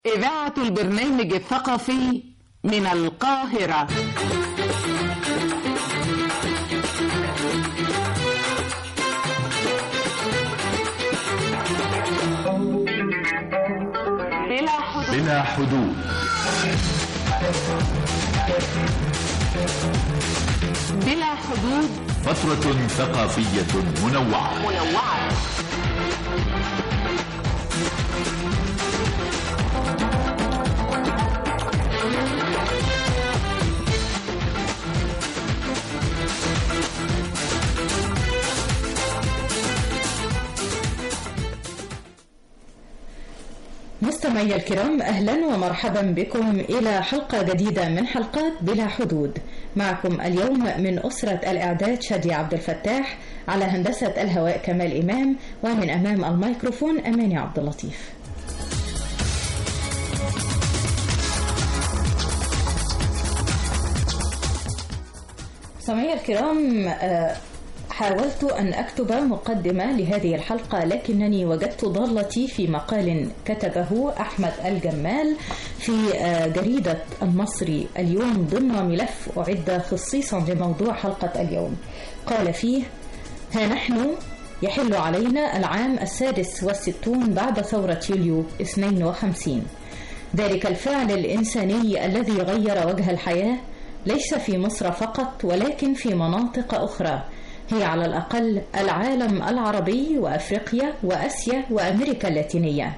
إذاعة البرنامج الثقافي من القاهرة. بلا حدود. بلا حدود، فترة ثقافية منوعة. مستمعي الكرام، أهلا ومرحبا بكم إلى حلقة جديدة من حلقات بلا حدود. معكم اليوم من أسرة الإعداد شادية عبد الفتاح، على هندسة الهواء كمال إمام، ومن أمام الميكروفون أماني عبد اللطيف. مستمعي الكرام، حاولت أن أكتب مقدمة لهذه الحلقة، لكنني وجدت ضالتي في مقال كتبه أحمد الجمال في جريدة المصري اليوم ضمن ملف أعد خصيصا لموضوع حلقة اليوم. قال فيه: ها نحن يحل علينا العام 66 بعد ثورة يوليو 52. ذلك الفعل الإنساني الذي غير وجه الحياة ليس في مصر فقط، ولكن في مناطق أخرى هي على الأقل العالم العربي وأفريقيا وأسيا وأمريكا اللاتينية.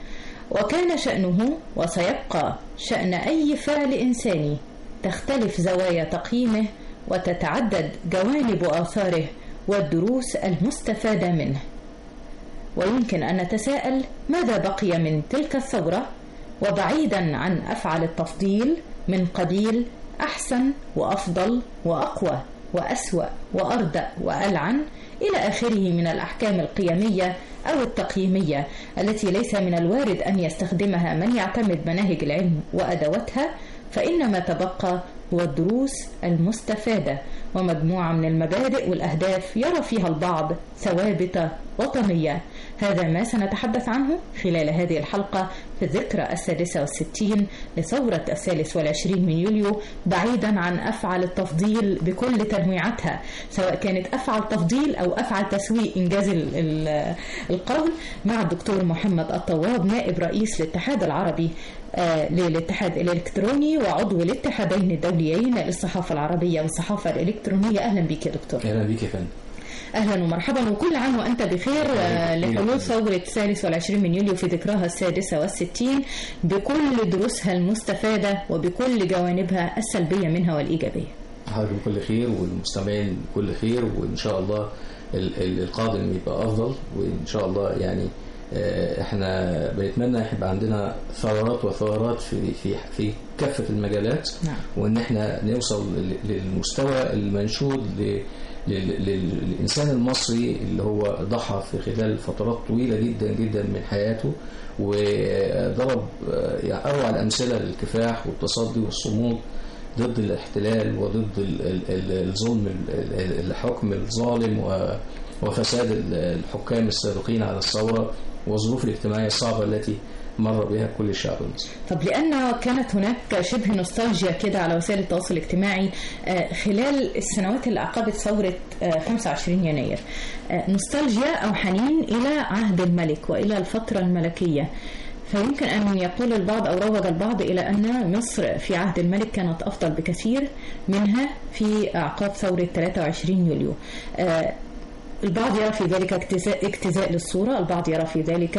وكان شأنه وسيبقى شأن أي فعل إنساني تختلف زوايا تقييمه وتتعدد جوانب آثاره والدروس المستفادة منه. ويمكن أن نتساءل ماذا بقي من تلك الثورة، وبعيدا عن أفعال التفضيل من قبيل أحسن وأفضل وأقوى وأسوأ وأردأ وألعن إلى آخره من الأحكام القيمية أو التقييمية التي ليس من الوارد أن يستخدمها من يعتمد مناهج العلم وأدواتها، فإن ما تبقى هو الدروس المستفادة ومجموعة من المبادئ والأهداف يرى فيها البعض ثوابت وطنية. هذا ما سنتحدث عنه خلال هذه الحلقة في الذكرى 66 لثورة 23 من يوليو، بعيدا عن أفعال التفضيل بكل تنويعاتها، سواء كانت أفعال تفضيل أو أفعال تسويق إنجاز القول، مع الدكتور محمد الطواب نائب رئيس الاتحاد العربي للاتحاد الإلكتروني وعضو الاتحادين الدوليين للصحافة العربية والصحافة الإلكترونية. أهلا بك يا دكتور. أهلا بك يا فندم. أهلا ومرحبا، وكل عام وأنت بخير لحلول ثورة 23 من يوليو في ذكراها 66 بكل دروسها المستفادة وبكل جوانبها السلبية منها والإيجابية. حضرتك بكل خير والمستمعين بكل خير، وإن شاء الله القادم يبقى أفضل، وإن شاء الله يعني احنا بنتمنى يبقى عندنا ثورات وثورات في كافة المجالات. نعم. وإن احنا نوصل للمستوى المنشود للإنسان المصري اللي هو ضحى في خلال فترات طويلة جدا جدا من حياته، وضرب يعني أروع الأمثلة للكفاح والتصدي والصمود ضد الاحتلال وضد الظلم، الحكم الظالم وفساد الحكام السابقين على الثورة والظروف الاجتماعية الصعبة التي مر بها كل الشعب المصري. طب لأن كانت هناك شبه نوستالجيا كده على وسائل التواصل الاجتماعي خلال السنوات اللي عقبت ثورة 25 يناير، نوستالجيا أو حنين إلى عهد الملك وإلى الفترة الملكية، فيمكن أن يقول البعض أو روج البعض إلى أن مصر في عهد الملك كانت أفضل بكثير منها في أعقاب ثورة 23 يوليو. البعض يرى في ذلك اجتزاء للصورة، البعض يرى في ذلك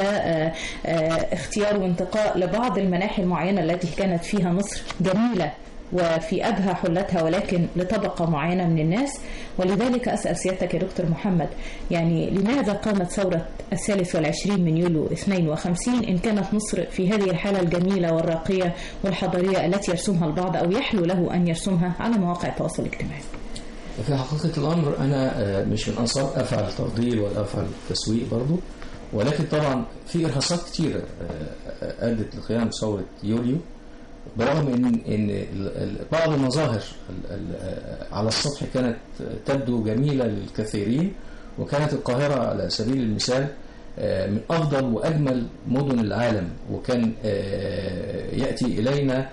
اختيار وانتقاء لبعض المناحي المعينة التي كانت فيها مصر جميلة وفي أبهى حلتها، ولكن لطبقة معينة من الناس. ولذلك أسأل سيادتك يا دكتور محمد، يعني لماذا قامت ثورة 23 من يوليو 52 إن كانت مصر في هذه الحالة الجميلة والراقية والحضارية التي يرسمها البعض أو يحلو له أن يرسمها على مواقع التواصل الاجتماعي؟ في حقيقة الأمر أنا مش من أنصار أفعل التفضيل ولا أفعل التسويق برضو، ولكن طبعا في إرهاصات كتيرة أدت لقيام ثورة يوليو، برغم إن بعض المظاهر على السطح كانت تبدو جميلة للكثيرين، وكانت القاهرة على سبيل المثال من أفضل وأجمل مدن العالم، وكان يأتي إلينا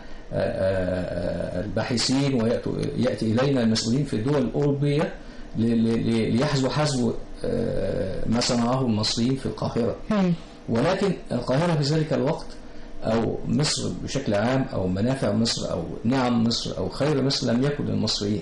الباحثين ويأتي إلينا المسؤولين في الدول الأوروبية ليحذو حذو ما صنعه المصريين في القاهرة. ولكن القاهرة في ذلك الوقت أو مصر بشكل عام أو منافع مصر أو نعم مصر أو خير مصر لم يكن للمصريين.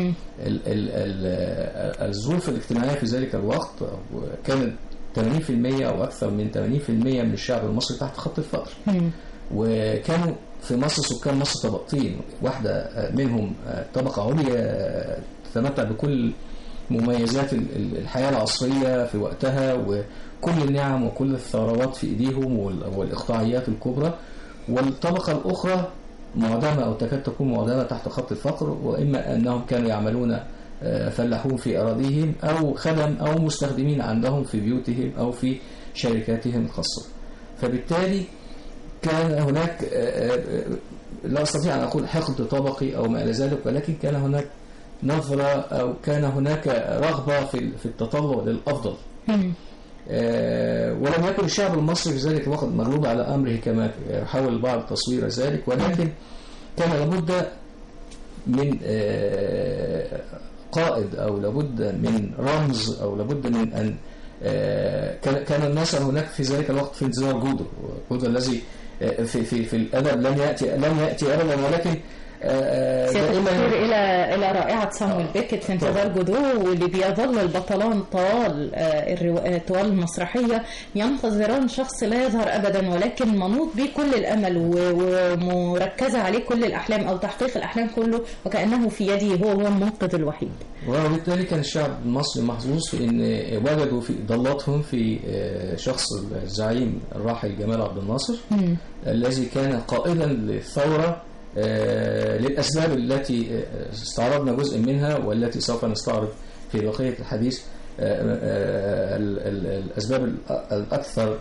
الظروف الاجتماعية في ذلك الوقت كانت 80% أو أكثر من 80% من الشعب المصري تحت خط الفقر. وكانوا في مصر سكان مصر طبقتين، واحدة منهم طبقة عليا تتمتع بكل مميزات الحياة العصرية في وقتها وكل النعم وكل الثروات في إيديهم والإقطاعيات الكبرى، والطبقة الأخرى معدمة أو تكاد تكون معدمة تحت خط الفقر، وإما أنهم كانوا يعملون فلاحون في أراضيهم أو خدم أو مستخدمين عندهم في بيوتهم أو في شركاتهم الخاصة. فبالتالي كان هناك، لا أستطيع أن أقول حقد طبقي أو ما إلى ذلك، ولكن كان هناك نظرة أو كان هناك رغبة في التطلع للأفضل. ولم يكن الشعب المصري في ذلك الوقت مغلوب على أمره كما حاول البعض تصوير ذلك، ولكن كان لابد من قائد أو لابد من رمز أو لابد من أن كان الناس هناك في ذلك الوقت في انتظار جودة الذي في الأدب لم يأتي أبدا، ولكن سيتشير إلى رائعة صامويل بيكيت في انتظار جودو، واللي بيظل البطلان طوال المسرحية ينتظران شخص لا يظهر أبدا، ولكن منوط به كل الأمل ومركزة عليه كل الأحلام أو تحقيق الأحلام كله، وكأنه في يده هو المنقذ الوحيد. وبالتالي كان الشعب المصري محظوظ في أن وجدوا في ضلاتهم في شخص الزعيم الراحل جمال عبد الناصر الذي كان قائدا للثورة للأسباب التي استعرضنا جزء منها والتي سوف نستعرض في بقية الحديث. الأسباب الأكثر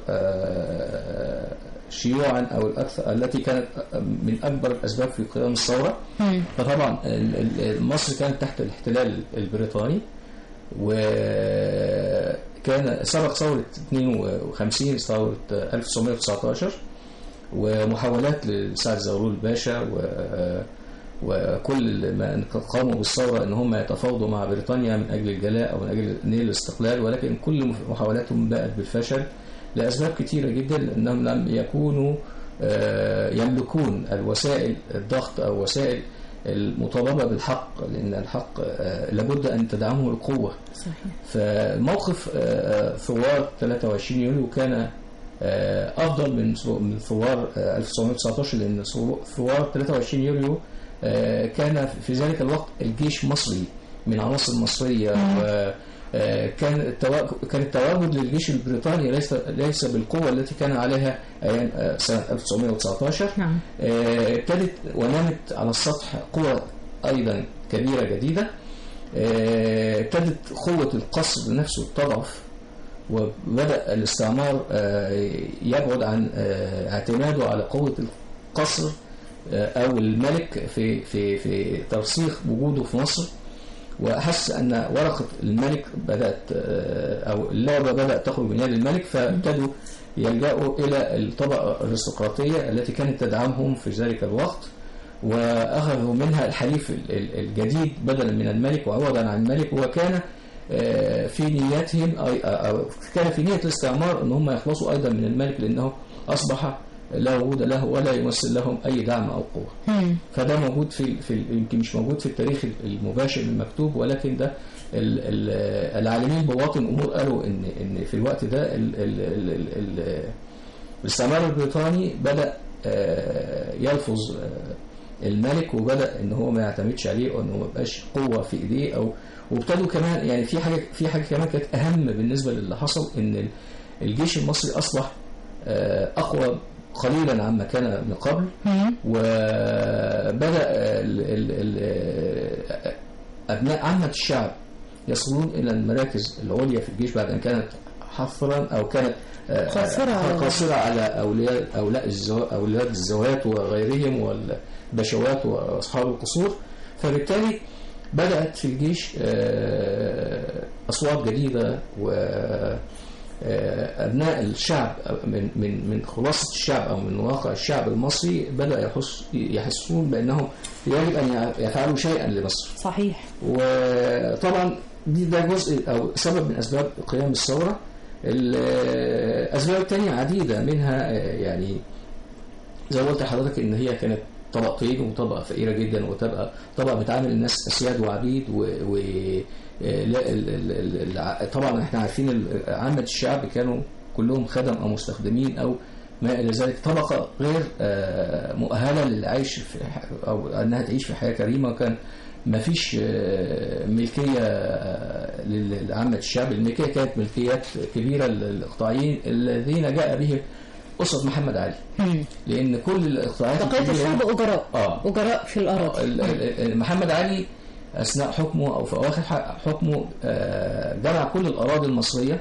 شيوعا أو الأكثر التي كانت من أكبر الأسباب في قيام الثورة. فطبعا مصر كانت تحت الاحتلال البريطاني، وكان سبق ثورة 52 ثورة 1919 ومحاولات لسعد زغلول باشا وكل من قاموا بالثورة ان هم يتفاوضوا مع بريطانيا من اجل الجلاء او من اجل نيل الاستقلال، ولكن كل محاولاتهم بقت بالفشل لاسباب كثيرة جدا، لانهم لم يكونوا يملكون الوسائل الضغط او وسائل المطالبة بالحق، لان الحق لابد ان تدعمه القوة. صحيح. فموقف ثوار 23 يوليو كان أفضل من ثوار 1919، لأن ثوار 23 يوليو كان في ذلك الوقت الجيش مصري من عناصر مصرية، وكان التواجد للجيش البريطاني ليس بالقوة التي كان عليها أيام سنة 1919. ابتدت ونامت على السطح قوة أيضا كبيرة جديدة، ابتدت قوة القصر نفسه تضعف، وبدأ الاستعمار يبعد عن اعتماده على قوة القصر أو الملك في ترسيخ وجوده في مصر، وأحس أن ورقة الملك بدأت أو اللعبة بدأت تخرج من يد الملك، فابتدوا يلجأوا إلى الطبقة الأرستقراطية التي كانت تدعمهم في ذلك الوقت، وأخذوا منها الحليف الجديد بدلا من الملك وعوضا عن الملك. وكان في نياتهم أو كان في نية الاستعمار أن هم يخلصوا أيضا من الملك، لأنه أصبح لا وجود له ولا يمثل لهم أي دعم أو قوة. فده موجود في يمكن مش موجود في التاريخ المباشر المكتوب، ولكن ده العالمين بواطن أمور قالوا إن في الوقت ده الاستعمار البريطاني بدأ يلفظ الملك، وبدأ إن هو ما يعتمدش عليه وإنه ما يبقاش قوة في إيديه. أو وابتدوا كمان يعني في حاجة كمان كانت أهم بالنسبة للي حصل، إن الجيش المصري أصبح أقوى قليلا عما كان من قبل، وبدأ أبناء عامة الشعب يصلون إلى المراكز العليا في الجيش بعد أن كانت حصرا أو كانت قاصرة على أولاد الزوات وغيرهم والبشوات وأصحاب القصور. فبالتالي بدأت في الجيش أصوات جديدة أبناء الشعب من خلاصة الشعب أو من واقع الشعب المصري بدأ يحسون بأنهم يجب أن يفعلوا شيئا لمصر. صحيح. وطبعا ده جزء أو سبب من أسباب قيام الثورة. الأسباب الثانية عديدة، منها يعني زي ما قلت لحضرتك إن هي كانت طبقتين، وطبقة فقيرة جدا وطبقة بتعامل الناس أسياد وعبيد طبعا احنا عارفين عامة الشعب كانوا كلهم خدم أو مستخدمين أو ما إلى ذلك، طبقة غير مؤهلة للعيش أو أنها تعيش في حياة كريمة، وكان ما فيش ملكية لعامة الشعب. الملكية كانت ملكيات كبيرة للإقطاعيين الذين جاء به أسرة محمد علي، لأن كل الإقطاعيات بقية الشعب أجراء في الأراضي. محمد علي أثناء حكمه أو في أواخر حكمه جمع كل الأراضي المصرية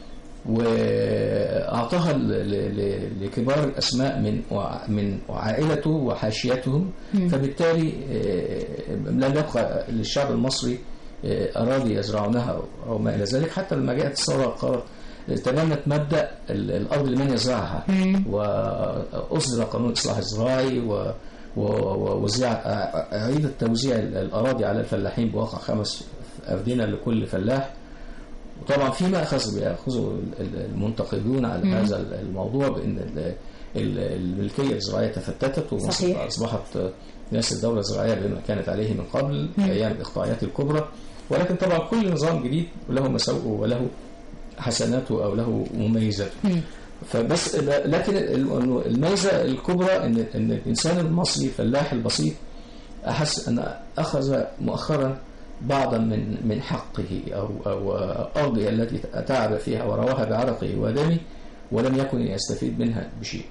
وأعطاها لكبار الأسماء من عائلته وحاشيتهم، فبالتالي لم يبقى للشعب المصري أراضي يزرعونها أو ما إلى ذلك، حتى لما جاءت الثورة قررت تبنت مبدأ الأرض لمن يزرعها، وأصدر قانون الإصلاح الزراعي أعيد توزيع الأراضي على الفلاحين بواقع 5 أفدنة لكل فلاح. وطبعا فيما يأخذ المنتقدون على هذا الموضوع بأن الملكية الزراعية تفتتت وأصبحت ناس الدولة الزراعية بما كانت عليه من قبل أيام الإقطاعيات الكبرى، ولكن طبعا كل نظام جديد له مساوئه وله حسناته أو له مميزاته. فبس لكن الميزة الكبرى إن الإنسان المصري الفلاح البسيط أحس أن أخذ مؤخرا بعضا من حقه أو أرضه التي تعب فيها ورواها بعرقه ودمه ولم يكن يستفيد منها بشيء.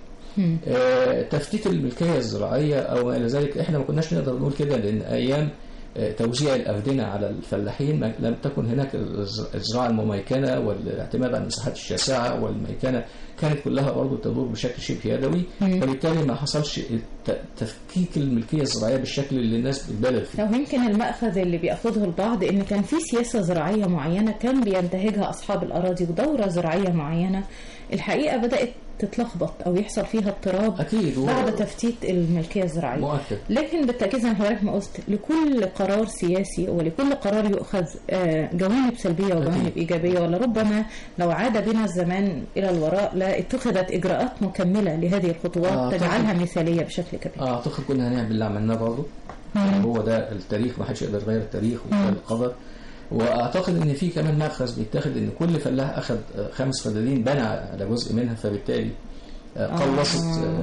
تفتيت الملكية الزراعية أو ما إلى ذلك إحنا ما كناش نقدر نقول كده، لأن أيام توزيع الأفدنة على الفلاحين لم تكن هناك الزراعة المميكنة والاعتماد على المساحات الشاسعة، والميكنة كانت كلها برضو تدور بشكل شبه يدوي، فبالتالي ما حصلش تفكيك الملكية الزراعية بالشكل اللي الناس بتبالغ فيه. لو يمكن المأخذ اللي بيأخذه البعض إن كان في سياسة زراعية معينة كان بينتهجها أصحاب الأراضي ودورة زراعية معينة، الحقيقة بدأت تتلخبط أو يحصل فيها اضطراب بعد تفتيت الملكية الزراعية. مؤكد. لكن بالتأكيد زي ما حضرتك ما قلت، لكل قرار سياسي ولكل قرار يؤخذ جوانب سلبية وجوانب إيجابية، ولربما لو عاد بنا الزمان إلى الوراء لا اتخذت إجراءات مكملة لهذه الخطوات تجعلها مثالية بشكل كبير. أعتقد كنا هنعمل اللي عملناه برضه، هو ده التاريخ، ما حدش يقدر يغير التاريخ وده القدر. واعتقد ان في كمان مأخذ بيتاخد ان كل فلاح اخذ 5 فدادين بنى على جزء منها، فبالتالي قلصت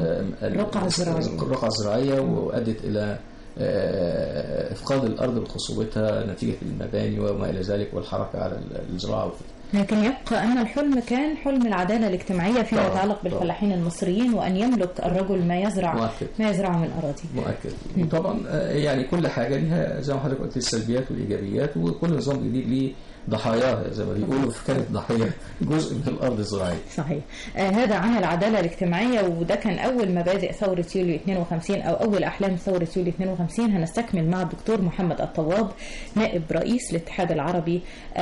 الرقعة الزراعية وادت الى افقاد الارض بخصوبتها نتيجة المباني وما الى ذلك والحركة على الزراعة. لكن يبقى أن الحلم كان حلم العدالة الاجتماعية فيما يتعلق بالفلاحين المصريين، وأن يملك الرجل ما يزرع من أراضي. مؤكد. طبعا يعني كل حاجة لها زي ما حضرتك قلت السلبيات والإيجابيات، وكل نظام جديد ليه ضحاياه زي ما بيقولوا، كانت ضحية جزء من الأرض الزراعية. صحيح. هذا عن العدالة الاجتماعية، وده كان أول مبادئ ثورة يوليو 52 أو أول أحلام ثورة يوليو 52. هنستكمل مع الدكتور محمد الطواب نائب رئيس الاتحاد العربي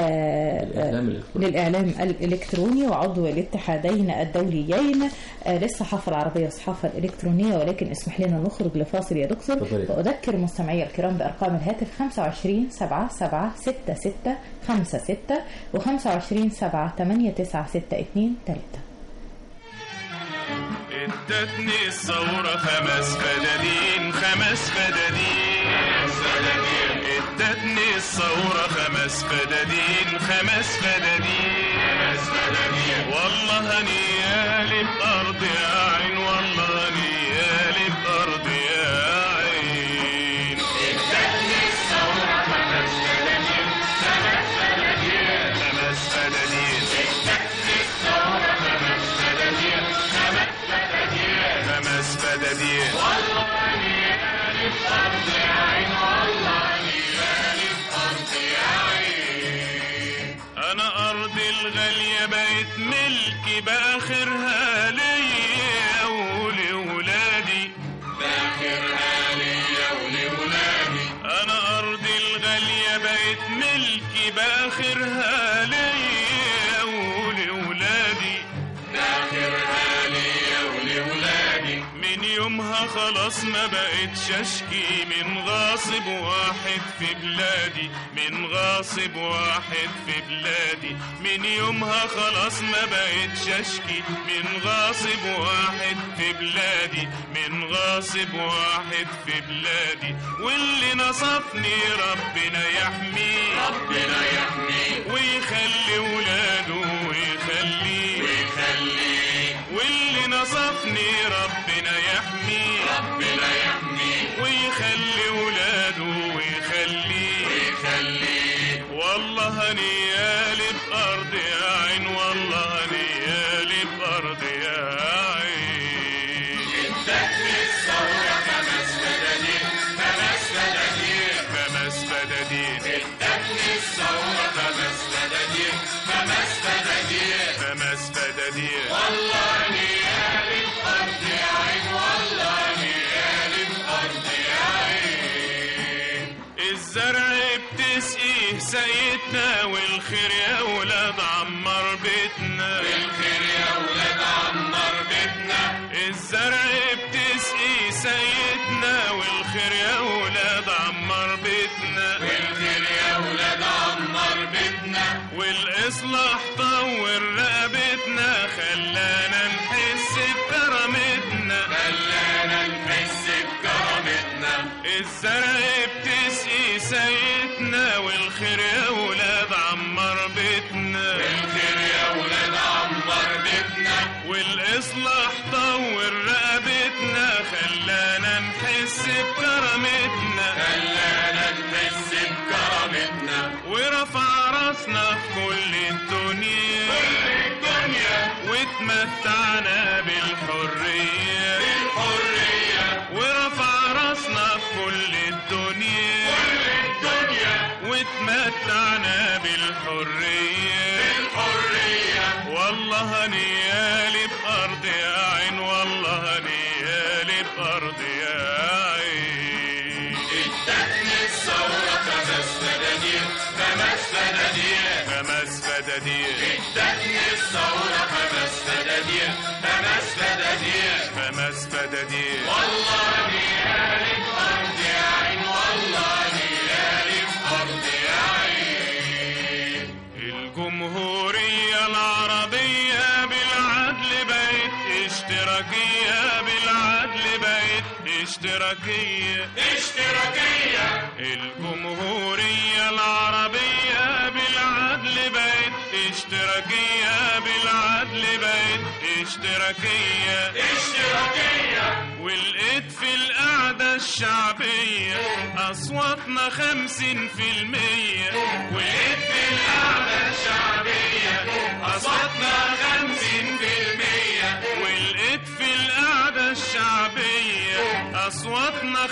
للإعلام الإلكتروني وعضو الاتحادين الدوليين للصحافة العربية والصحافة الإلكترونية. ولكن اسمح لنا نخرج لفاصل يا دكتور، وأذكر مستمعي الكرام بأرقام الهاتف 25 77 66 56 و25 7 8 9 6 2 3. ادتني الثورة 5 فدادين ادتني الثورة 5 فدادين والله هنيالي بأرض يا عين، والله هنيالي بأرض يا عين. ادتني الثورة 5 فدادين ادتني الثورة 5 فدادين والله هنيالي بأرض يا عين، والله هنيالي بأرض يا عين. أنا أرضي الغالية بقت ملكي بآخرها ليا ولولادي، أنا أرضي الغالية بقت ملكي بآخرها ليا ولولادي. خلاص ما بقتش اشكي من غاصب واحد في بلادي، من غاصب واحد في بلادي. من يومها خلاص ما بقتش اشكي من غاصب واحد في بلادي، من غاصب واحد في بلادي. واللي نصفني ربنا يحميه، ربنا يحميه ويخلي ولاده ويخليه، واللي نصفني ربنا يحميه، ربنا يحميه ويخلي ولاده ويخليه، والله هنيالي بأرض يا عين، والله هنيالي بأرض يا عين. ادتني الثورة 5 فدادين، 5 فدادين، 5 فدادين. ادتني الثورة 5 فدادين، 5 فدادين، 5 فدادين. والله هنيالي بأرض يا عين، والله هنيالي بأرض يا عين. الزرع بتسقيه سيدنا والخير يا ولاد عمر بيتنا، الخير يا ولاد عمر بيتنا. الزرع بتسقيه سيدنا والخير يا ولاد عمر بيتنا، والخير يا ولاد عمر بيتنا. والإصلاح طور رقبتنا خلانا نحس بكرامتنا، خلانا نحس بكرامتنا. الزرع بتسقي سيدنا والخير يا ولاد عمر بيتنا، والخير يا ولاد عمر بيتنا. والإصلاح طور رقبتنا خلانا نحس بكرامتنا، خلانا نحس بكرامتنا. ورفع راسنا في كل الدنيا، كل الدنيا. واتمتعنا بالحرية، بالحرية. ورفع راسنا في كل الدنيا، كل الدنيا. واتمتعنا بالحرية، بالحرية. والله هنيالي بأرض يا عين، والله هنيالي بأرض يا عين. ادتني الثورة 5 فدادين، 5 فدادين، 5 فدادين. ادتني الثورة 5 فدادين، 5 فدادين، 5 فدادين. والله هنيالي بأرض يا عين، والله هنيالي بأرض يا عين. الجمهورية العربية بالعدل بقت اشتراكية، بالعدل بقت اشتراكية، اشتراكية. الجمهورية العربية بالعدل بقت اشتراكية، بالعدل بقت اشتراكية، اشتراكية. ولقيت في القعدة الشعبية أصواتنا 50%، ولقيت في القعدة الشعبية أصواتنا 50%، ولقيت في القعدة الشعبية أصواتنا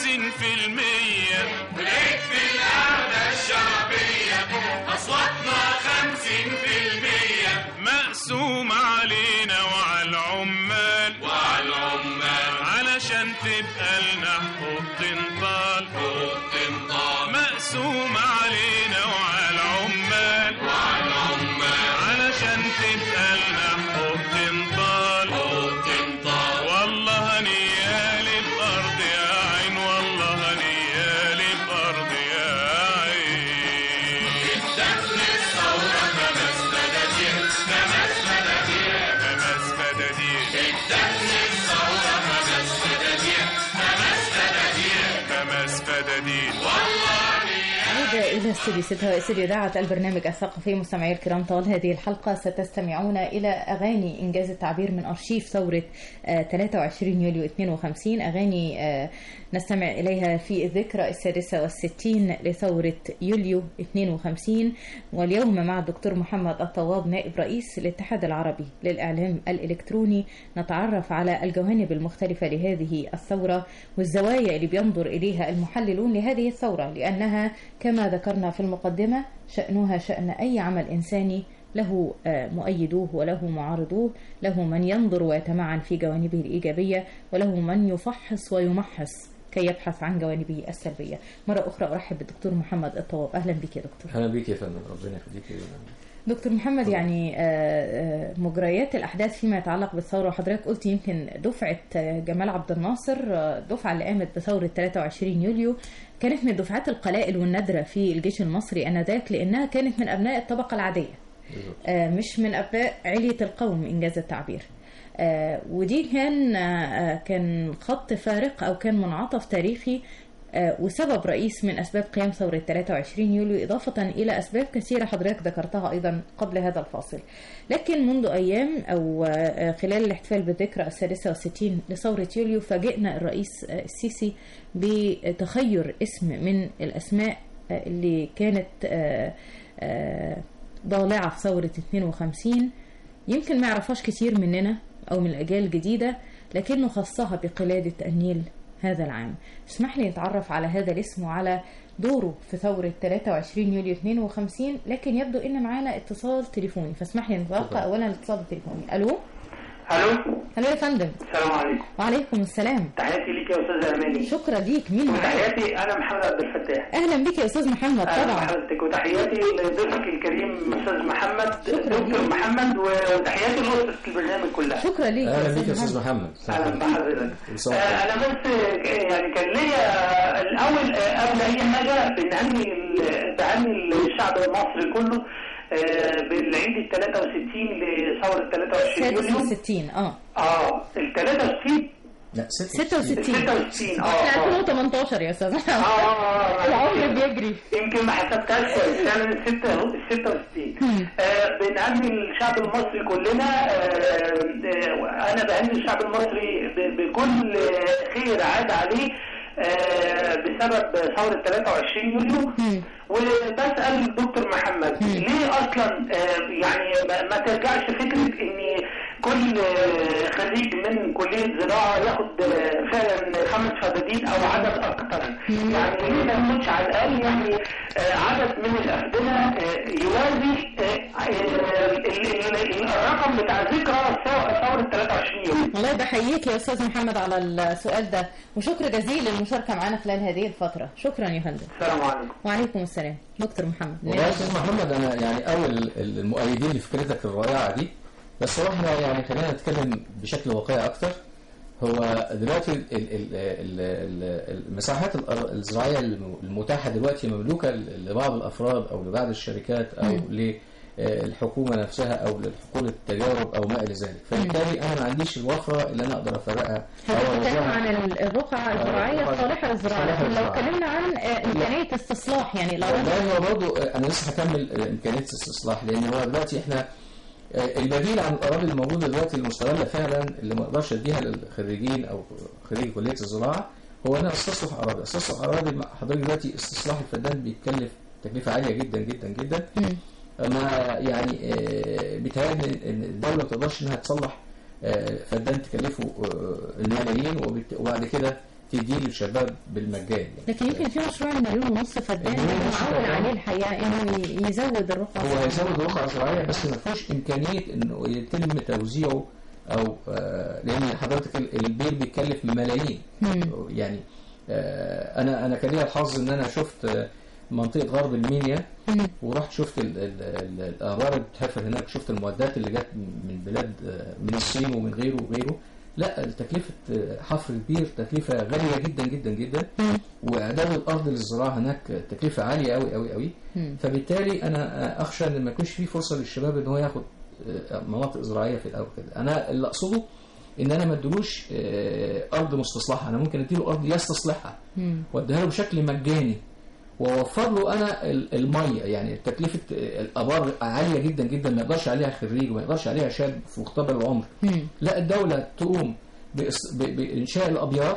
50%، ولقيت في القعدة الشعبية أصواتنا 50%. مقسوم علينا وعلى العمال، وعلى العمال. علشان تبقى لنا حقوق تنطال، حقوق تنطال. مقسوم علينا وعلى العمال، وعلى العمال. علشان تبقى لنا حقوق تنطال، حقوق تنطال. والله هنيالي بأرض يا عين، والله هنيالي بأرض يا عين. ادتني الثورة 5 فدادين، 5 فدادين، 5 فدادين. ادتني الثورة 5 فدادين، 5 فدادين، 5 فدادين. والله عودة إلى استوديو 6 واستوديو إذاعة البرنامج الثقافي. مستمعي الكرام، طوال هذه الحلقة ستستمعون إلى أغاني إنجاز التعبير من أرشيف ثورة 23 يوليو 52، أغاني نستمع إليها في الذكرى 66 لثورة يوليو 52. واليوم مع الدكتور محمد الطواب نائب رئيس الاتحاد العربي للإعلام الإلكتروني نتعرف على الجوانب المختلفة لهذه الثورة والزوايا اللي بينظر إليها المحللون لهذه الثورة، لأنها كما ذكرنا في المقدمة شأنها شأن أي عمل إنساني، له مؤيدوه وله معارضوه، له من ينظر ويتمعن في جوانبه الإيجابية وله من يفحص ويمحص كي يبحث عن جوانبه السلبية. مرة أخرى أرحب بالدكتور محمد الطواب. أهلا بك يا دكتور. أهلا بك يا فندم، ربنا يخليك. دكتور محمد، يعني مجريات الأحداث فيما يتعلق بالثورة، وحضرتك قلت يمكن دفعة جمال عبد الناصر، الدفعة اللي قامت بثورة 23 يوليو، كانت من الدفعات القلائل والنادرة في الجيش المصري آنذاك، لأنها كانت من أبناء الطبقة العادية، مش من أبناء علية القوم إنجاز التعبير. ودي كان خط فارق أو كان منعطف تاريخي وسبب رئيس من أسباب قيام ثورة 23 يوليو، إضافة إلى أسباب كثيرة حضرتك ذكرتها أيضا قبل هذا الفاصل. لكن منذ أيام أو خلال الاحتفال بالذكرى 66 لثورة يوليو، فاجئنا الرئيس السيسي بتخير اسم من الأسماء اللي كانت ضالعة في ثورة 52، يمكن ما يعرفهاش كثير مننا أو من الأجيال الجديدة، لكنه خصها بقلادة النيل هذا العام. اسمح لي نتعرف على هذا الاسم وعلى دوره في ثورة 23 يوليو 52، لكن يبدو ان معانا اتصال تليفوني، فاسمح لي نتلقى اولا الاتصال التليفوني. الو الو يا فندم. السلام عليكم. وعليكم السلام. تحياتي ليك يا استاذ اماني. شكرا ليك. مين تحياتي؟ انا محمد عبد الفتاح. اهلا بك يا استاذ محمد. طبعا حضرتك، وتحياتي لضيفك الكريم استاذ محمد دكتور محمد، وتحياتي لاسره البرنامج كلها. شكرا ليك. اهلا بك يا استاذ محمد. اهلا بحضرتك. انا بس يعني كان ليا الاول قبل اي حاجه بهني الشعب المصري كله بالعيد 63 لثوره 23 يوليو. 66 ال 63 لا 66 احنا 2018 يا استاذ محمد. العمر بيجري. يمكن ما حسبتهاش كويس. انا 66 بنهني الشعب المصري كلنا. انا بهني الشعب المصري بكل خير عاد عليه بسبب ثورة 23 يوليو. وبسأل الدكتور محمد ليه اصلا يعني ما ترجعش فكرة ان كل خريج من كلية زراعة ياخد فعلا 5 شهادتين او عدد اكتر، يعني ليه ما ناخدش على الاقل يعني عدد من الافئدة يوازي الرقم بتاع ذكرى ثورة 23 يوليو. والله بحييك يا استاذ محمد على السؤال ده، وشكر جزيل للمشاركة معنا خلال هذه الفترة. شكرا يا فندم. السلام عليكم. وعليكم السلام. دكتور محمد. والله يا استاذ محمد، انا يعني اول المؤيدين لفكرتك الرائعة دي، بس احنا يعني خلينا نتكلم بشكل واقعي اكتر. هو دلوقتي المساحات الزراعية المتاحة دلوقتي مملوكة لبعض الافراد او لبعض الشركات او للحكومة نفسها او للحقول التجارب او ما الى ذلك، فبالتالي انا ما عنديش الوفرة اللي انا اقدر افرقها. هنتكلم عن الرقعة الزراعية الصالحة للزراعة، لو اتكلمنا عن امكانية استصلاح يعني الاراضي. لا هو برضه انا لسه هكمل امكانية الاستصلاح، لان هو دلوقتي احنا البديل عن الاراضي الموجوده دلوقتي المستغله فعلا اللي ما اقدرش اديها للخريجين او خريج كليه الزراعه، هو انا استصلح اراضي. استصلح اراضي حضرتك دلوقتي استصلاح الفدان بيتكلف تكلفه عاليه جدا جدا جدا. ما يعني بيتهيألي ان الدوله ما تقدرش انها تصلح فدان تكلفه الملايين وبعد كده تديه للشباب بالمجان. لكن يمكن في مشروع 1.5 مليون فدان معول عليه الحقيقه انه يزود الرقعه. هو هيزود الرقعه الزراعيه بس ما فيهوش امكانيه انه يتم توزيعه او لان حضرتك البير بيتكلف ملايين. يعني انا كان ليا الحظ ان انا شفت منطقه غرب المنيا، ورحت شفت الابار اللي بتحفر هناك، شفت المعدات اللي جت من بلاد من الصين ومن غيره وغيره. لا تكلفة حفر البير تكلفة غالية جدا جدا جدا، وإعداد الأرض للزراعة هناك تكلفة عالية أوي أوي أوي. فبالتالي أنا أخشى إن ما يكونش فيه فرصة للشباب إن هو ياخد مناطق زراعية في الأول كده. أنا اللي أقصده إن أنا ما ادلوش أرض مستصلحة، أنا ممكن أديله أرض يستصلحها وأديها له بشكل مجاني، ووفر له أنا المية. يعني تكلفة الآبار عالية جدا جدا، ما يقدرش عليها خريج وما يقدرش عليها شاب في مقتبل العمر. لا الدولة تقوم بإنشاء الأبيار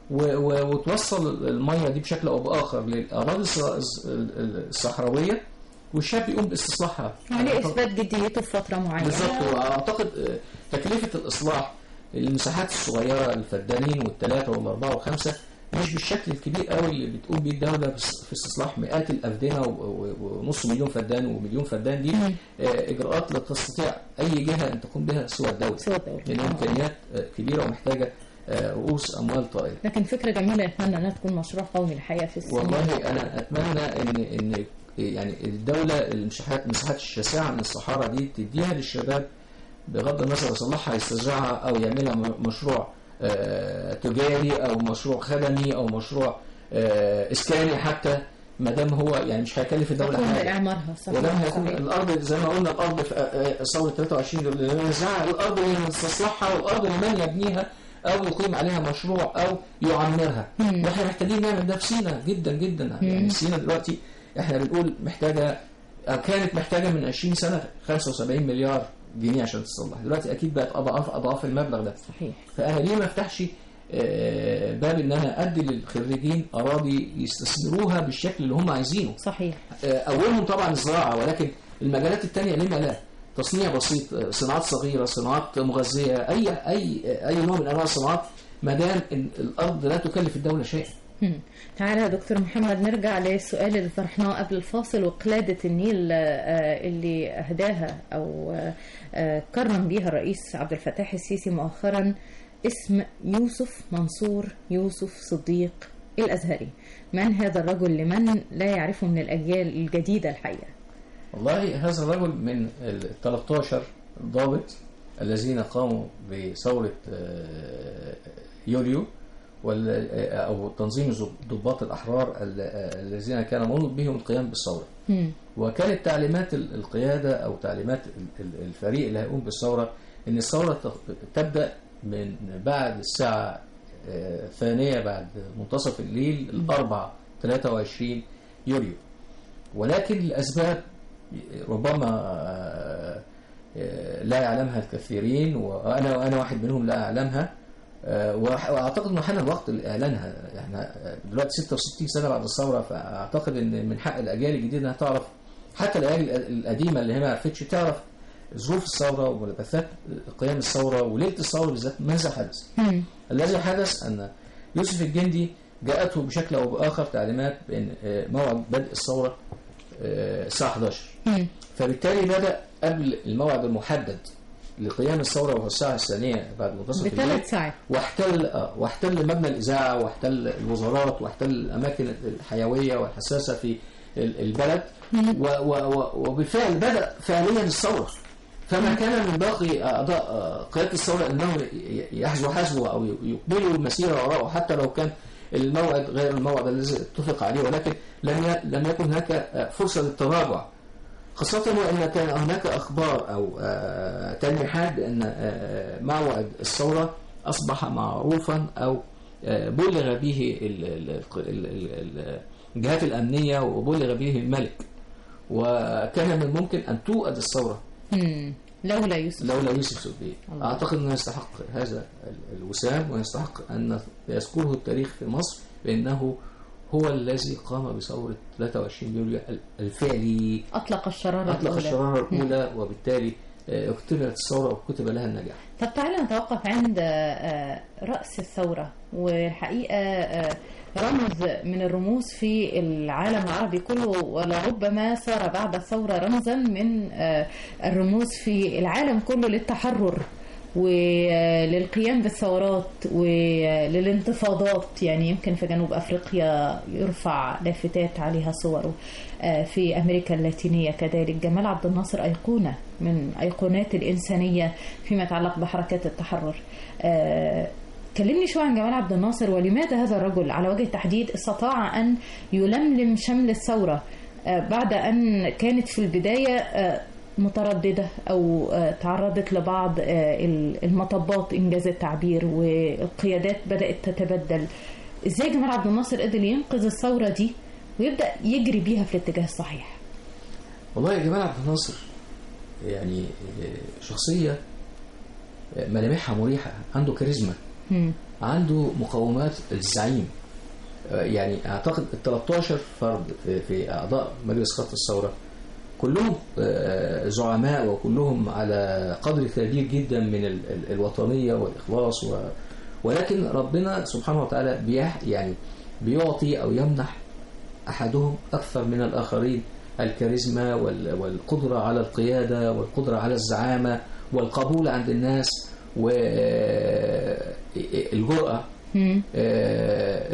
وتوصل المية دي بشكل أو بآخر للأراضي الصحراوية، والشاب يقوم باستصلاحها. عليه إثبات جديته في فترة معينة بالظبط. وأعتقد تكلفة الإصلاح المساحات الصغيرة الفدانين والثلاثة والأربعة والخمسة مش بالشكل الكبير قوي اللي بتقوم بيه الدولة في استصلاح مئات الأفدنة ونص مليون فدان ومليون فدان. دي إجراءات لا تستطيع أي جهة أن تقوم بها سوى الدولة، لأن إمكانيات كبيرة ومحتاجة رؤوس أموال طائلة. لكن فكرة جميلة، أتمنى أنها تكون مشروع قومي الحقيقة في السنة. والله أنا أتمنى إن يعني الدولة المساحات الشاسعة من الصحراء دي تديها للشباب بغض النظر يصلحها يستزرعها أو يعملها مشروع تجاري أو مشروع خدمي أو مشروع إسكاني حتى، ما دام هو يعني مش هيكلف الدولة حاجة. إعمارها صحيح. ودام هيكون الأرض زي ما قلنا الأرض في ثورة 23 اللي نزعها الأرض اللي نستصلحها والأرض اللي من يبنيها أو يقيم عليها مشروع أو يعمرها. وإحنا محتاجين نعمل ده في سينا جدا جدا. يعني سينا دلوقتي إحنا بنقول محتاجة أو كانت محتاجة من 20 سنة 75 مليار جنيه عشان تصلح، دلوقتي أكيد بقت أضعاف المبلغ ده. صحيح. فأنا ليه ما افتحش باب ان انا ادي للخريجين اراضي يستثمروها بالشكل اللي هم عايزينه. صحيح. اولهم طبعا الزراعه، ولكن المجالات الثانيه لما لا، تصنيع بسيط، صناعات صغيره، صناعات مغذيه، اي نوع من انواع الصناعات، ما دام الارض لا تكلف الدوله شيئا. تعالى يا دكتور محمد نرجع للسؤال اللي طرحناه قبل الفاصل، وقلادة النيل اللي أهداها أو كرم بيها الرئيس عبد الفتاح السيسي مؤخرا اسم يوسف منصور يوسف صديق الأزهري. من هذا الرجل لمن لا يعرفه من الأجيال الجديدة الحقيقة؟ والله هذا الرجل من 13 ضابط الذين قاموا بثورة يوليو أو تنظيم ضباط الأحرار الذين كان منوط بهم القيام بالثورة. وكانت تعليمات القيادة أو تعليمات الفريق اللي هيقوم بالثورة إن الثورة تبدأ من بعد الساعة 2 بعد منتصف الليل الأربع 23 يوليو. ولكن الأسباب ربما لا يعلمها الكثيرين، وأنا واحد منهم لا أعلمها، وأعتقد أنه حان الوقت لإعلانها. احنا دلوقتي 66 سنة بعد الثورة، فأعتقد أن من حق الأجيال الجديدة أنها تعرف، حتى الأجيال القديمة اللي هي ما عرفتش تعرف ظروف الثورة وملابسات قيام الثورة وليلة الثورة بالذات ماذا حدث. الذي حدث أن يوسف الجندي جاءته بشكل أو بآخر تعليمات بأن موعد بدء الثورة الساعة 11، فبالتالي بدأ قبل الموعد المحدد لقيام الثورة وهو الساعة الثانية بعد منتصف الليل ب3 ساعات، واحتل مبنى الإذاعة واحتل الوزارات واحتل الأماكن الحيوية والحساسة في البلد، وبالفعل بدأ فعليا الثورة. فما كان من باقي أعضاء قيادة الثورة أنهم يحزوا حزبه أو يقبلوا المسيرة وراءه حتى لو كان الموعد غير الموعد الذي اتفق عليه، ولكن لم يكن هناك فرصة للتراجع، خاصة وأن كان هناك أخبار أو تلميحات بأن موعد الثورة أصبح معروفا أو بلغ به الجهات الأمنية وبلغ به الملك، وكان من الممكن أن توقد الثورة لولا يوسف صديق. أعتقد أنه يستحق هذا الوسام، ويستحق أن يذكره التاريخ في مصر بأنه هو الذي قام بثورة 23 يوليو الفعلي، أطلق الشرارة الأولى، وبالتالي اكتملت الثورة وكتب لها النجاح. طب تعالى نتوقف عند رأس الثورة، والحقيقة رمز من الرموز في العالم العربي كله، ولربما صار بعد الثورة رمزا من الرموز في العالم كله للتحرر وللقيام بالثورات وللانتفاضات. يعني يمكن في جنوب أفريقيا يرفع لافتات عليها صوره، في أمريكا اللاتينية كذلك. جمال عبد الناصر أيقونة من أيقونات الإنسانية فيما يتعلق بحركات التحرر. كلمني شوي عن جمال عبد الناصر، ولماذا هذا الرجل على وجه التحديد استطاع أن يلملم شمل الثورة بعد أن كانت في البداية مترددة أو تعرضت لبعض المطبات إنجاز التعبير، والقيادات بدأت تتبدل. إزاي جمال عبد الناصر قدر ينقذ الثورة دي ويبدأ يجري بيها في الاتجاه الصحيح؟ والله جمال عبد الناصر يعني شخصية ملامحها مريحة، عنده كاريزما، عنده مقومات الزعيم. يعني أعتقد 13 فرد في أعضاء مجلس قادة الثورة كلهم زعماء، وكلهم على قدر كبير جدا من الوطنية والإخلاص، ولكن ربنا سبحانه وتعالى يعني بيعطي أو يمنح أحدهم أكثر من الآخرين الكاريزما والقدرة على القيادة والقدرة على الزعامة والقبول عند الناس والجرأة.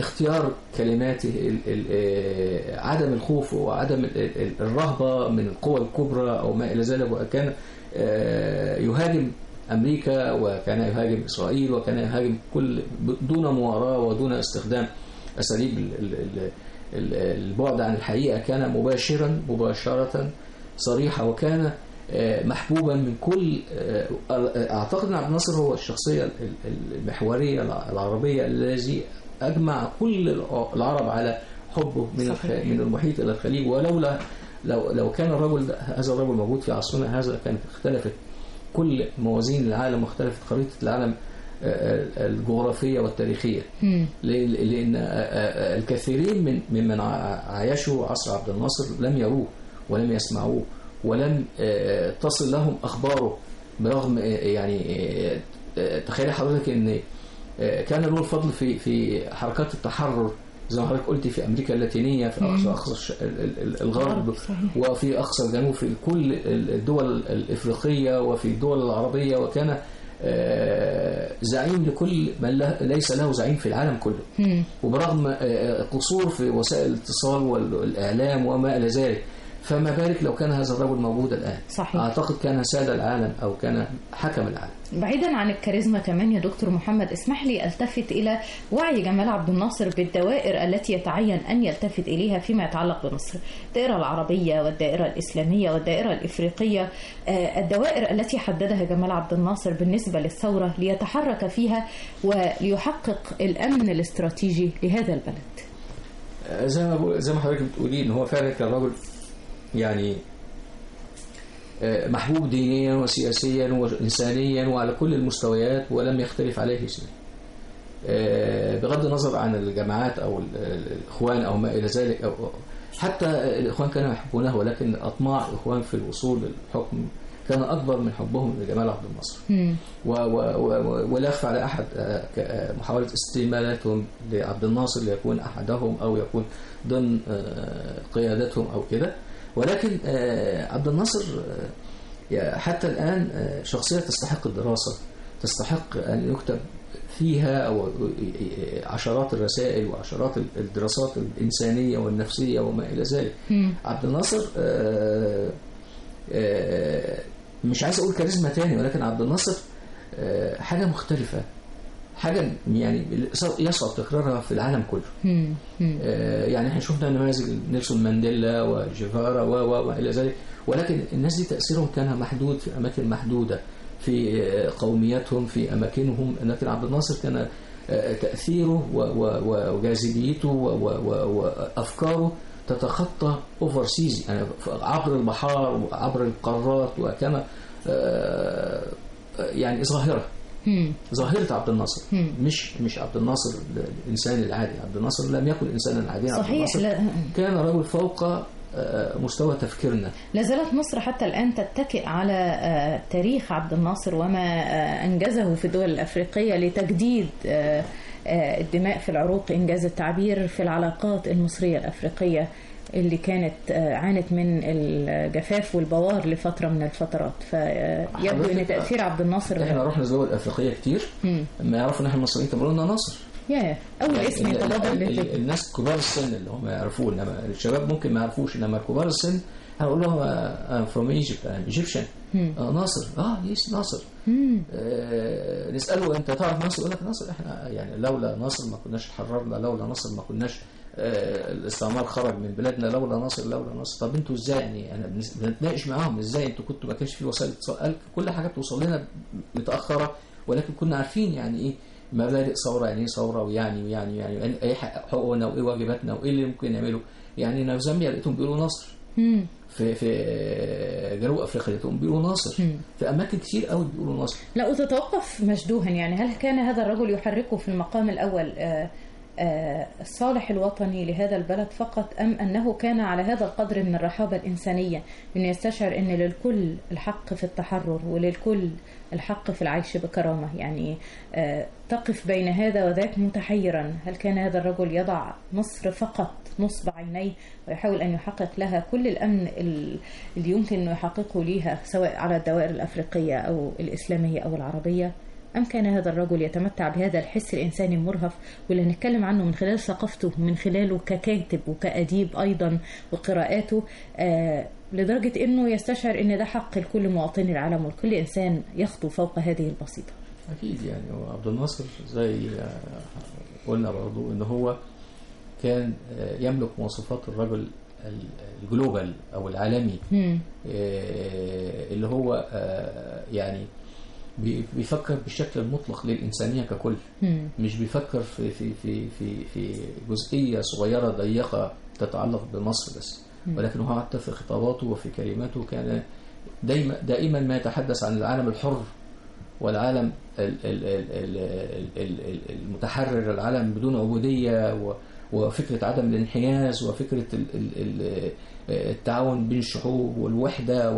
اختيار كلماته، عدم الخوف وعدم الرهبة من القوى الكبرى أو ما إلى ذلك. وكان يهاجم أمريكا، وكان يهاجم إسرائيل، وكان يهاجم كل دون مواراة ودون استخدام أساليب البعد عن الحقيقة. كان مباشرة صريحة، وكان محبوبا من كل. أعتقد أن عبد الناصر هو الشخصية المحورية العربية الذي أجمع كل العرب على حبه من المحيط إلى الخليج. ولولا لو كان هذا الرجل موجود في عصرنا هذا، كانت اختلفت كل موازين العالم، واختلفت خريطة العالم الجغرافية والتاريخية. لأن الكثيرين ممن عايشوا عصر عبد الناصر لم يروه ولم يسمعوه ولم تصل لهم أخباره، برغم يعني تخيل حضرتك أن كان له الفضل في حركات التحرر زي ما حضرتك قلتي في أمريكا اللاتينية، في أقصى الغرب، وفي أقصى الجنوب، في كل الدول الإفريقية وفي الدول العربية. وكان زعيم لكل من ليس له زعيم في العالم كله، وبرغم قصور في وسائل الاتصال والإعلام وما إلى ذلك. فما بالك لو كان هذا الرجل موجودا الآن. صحيح. أعتقد كان ساد العالم أو كان حكم العالم. بعيدا عن الكاريزما كمان يا دكتور محمد، اسمح لي ألتفت إلى وعي جمال عبد الناصر بالدوائر التي يتعين أن يلتفت إليها فيما يتعلق بمصر، الدائرة العربية والدائرة الإسلامية والدائرة الإفريقية، الدوائر التي حددها جمال عبد الناصر بالنسبة للثورة ليتحرك فيها وليحقق الأمن الاستراتيجي لهذا البلد. زي ما حضرتك بتقولين، هو فعلا كان رجل يعني محبوب دينيا وسياسيا وإنسانيا وعلى كل المستويات، ولم يختلف عليه شيء، بغض النظر عن الجماعات أو الإخوان أو ما إلى ذلك. أو حتى الإخوان كانوا يحبونه، ولكن أطماع الإخوان في الوصول للحكم كان أكبر من حبهم لجمال عبد الناصر. ولا يخفى على أحد محاولة استمالتهم لعبد الناصر ليكون أحدهم أو يكون ضمن قيادتهم أو كده. ولكن عبد الناصر حتى الآن شخصية تستحق الدراسة، تستحق أن يكتب فيها أو عشرات الرسائل وعشرات الدراسات الإنسانية والنفسية وما إلى ذلك. عبد الناصر مش عايز أقول كاريزما تاني، ولكن عبد الناصر حاجة مختلفة، حاجة يعني يصعب تكرارها في العالم كله. يعني احنا شفنا نماذج نيلسون مانديلا وجيفارا وإلى ذلك، ولكن الناس دي تأثيرهم كان محدود في أماكن محدودة، في قومياتهم، في أماكنهم. لكن عبد الناصر كان تأثيره وجاذبيته وأفكاره تتخطى أوفرسيز، يعني عبر البحار وعبر القارات، وكان يعني ظاهرة عبد الناصر، مش عبد الناصر الإنسان العادي. عبد الناصر لم يكن إنسانا عاديا. صحيح. كان رجل فوق مستوى تفكيرنا. لا زالت مصر حتى الآن تتكئ على تاريخ عبد الناصر وما أنجزه في الدول الأفريقية لتجديد الدماء في العروق، إنجاز التعبير، في العلاقات المصرية الأفريقية اللي كانت عانت من الجفاف والبوار لفترة من الفترات. فيبدو أن تأثير عبد الناصر، احنا رحنا الدول الأفريقية كتير، ما يعرفوا ان احنا المصريين كانوا لنا ناصر. أول اسم يتبادر الناس كبار السن اللي هم يعرفوه، انما الشباب ممكن ما يعرفوش، انما كبار السن هنقول لهم I'm from Egypt, I'm Egyptian. ناصر، يس ناصر. نسأله انت تعرف ناصر؟ يقول لك ناصر احنا يعني لولا ناصر ما كناش اتحررنا، لولا ناصر ما كناش الاستعمار خرج من بلادنا، لولا ناصر. طب انتوا ازاي؟ يعني انا بنتناقش معاهم ازاي انتوا كنتوا ما كانش في وسائل اتصال، كل حاجه بتوصل لنا متاخره، ولكن كنا عارفين يعني ايه مبادئ ثوره، يعني ايه ثوره، ويعني ايه حقوقنا وايه واجباتنا وايه اللي ممكن نعمله. يعني انا في زامبيا لقيتهم بيقولوا ناصر، في جنوب افريقيا لقيتهم بيقولوا ناصر، في اماكن كتير قوي بيقولوا ناصر. لا وتتوقف مشدوها، يعني هل كان هذا الرجل يحركه في المقام الاول الصالح الوطني لهذا البلد فقط، أم أنه كان على هذا القدر من الرحابة الإنسانية أنه يستشعر أن للكل الحق في التحرر وللكل الحق في العيش بكرامة؟ يعني تقف بين هذا وذاك متحيرا، هل كان هذا الرجل يضع مصر فقط نصب عينيه ويحاول أن يحقق لها كل الأمن اللي يمكن أن يحققه ليها، سواء على الدوائر الأفريقية أو الإسلامية أو العربية، أم كان هذا الرجل يتمتع بهذا الحس الإنساني المرهف واللي هنتكلم عنه من خلال ثقافته، من خلاله ككاتب وكأديب أيضا وقراءاته، لدرجة أنه يستشعر أن ده حق لكل مواطني العالم ولكل إنسان يخطو فوق هذه البسيطة. أكيد يعني عبد الناصر زي قلنا برضو أنه هو كان يملك مواصفات الرجل الجلوبال أو العالمي، اللي هو يعني بيفكر بالشكل المطلق للإنسانية ككل، مش بيفكر في جزئية صغيرة ضيقة تتعلق بمصر بس، ولكن هو حتى في خطاباته وفي كلماته كان دائما ما يتحدث عن العالم الحر والعالم المتحرر، العالم بدون عبودية، وفكرة عدم الانحياز، وفكرة التعاون بين الشعوب والوحدة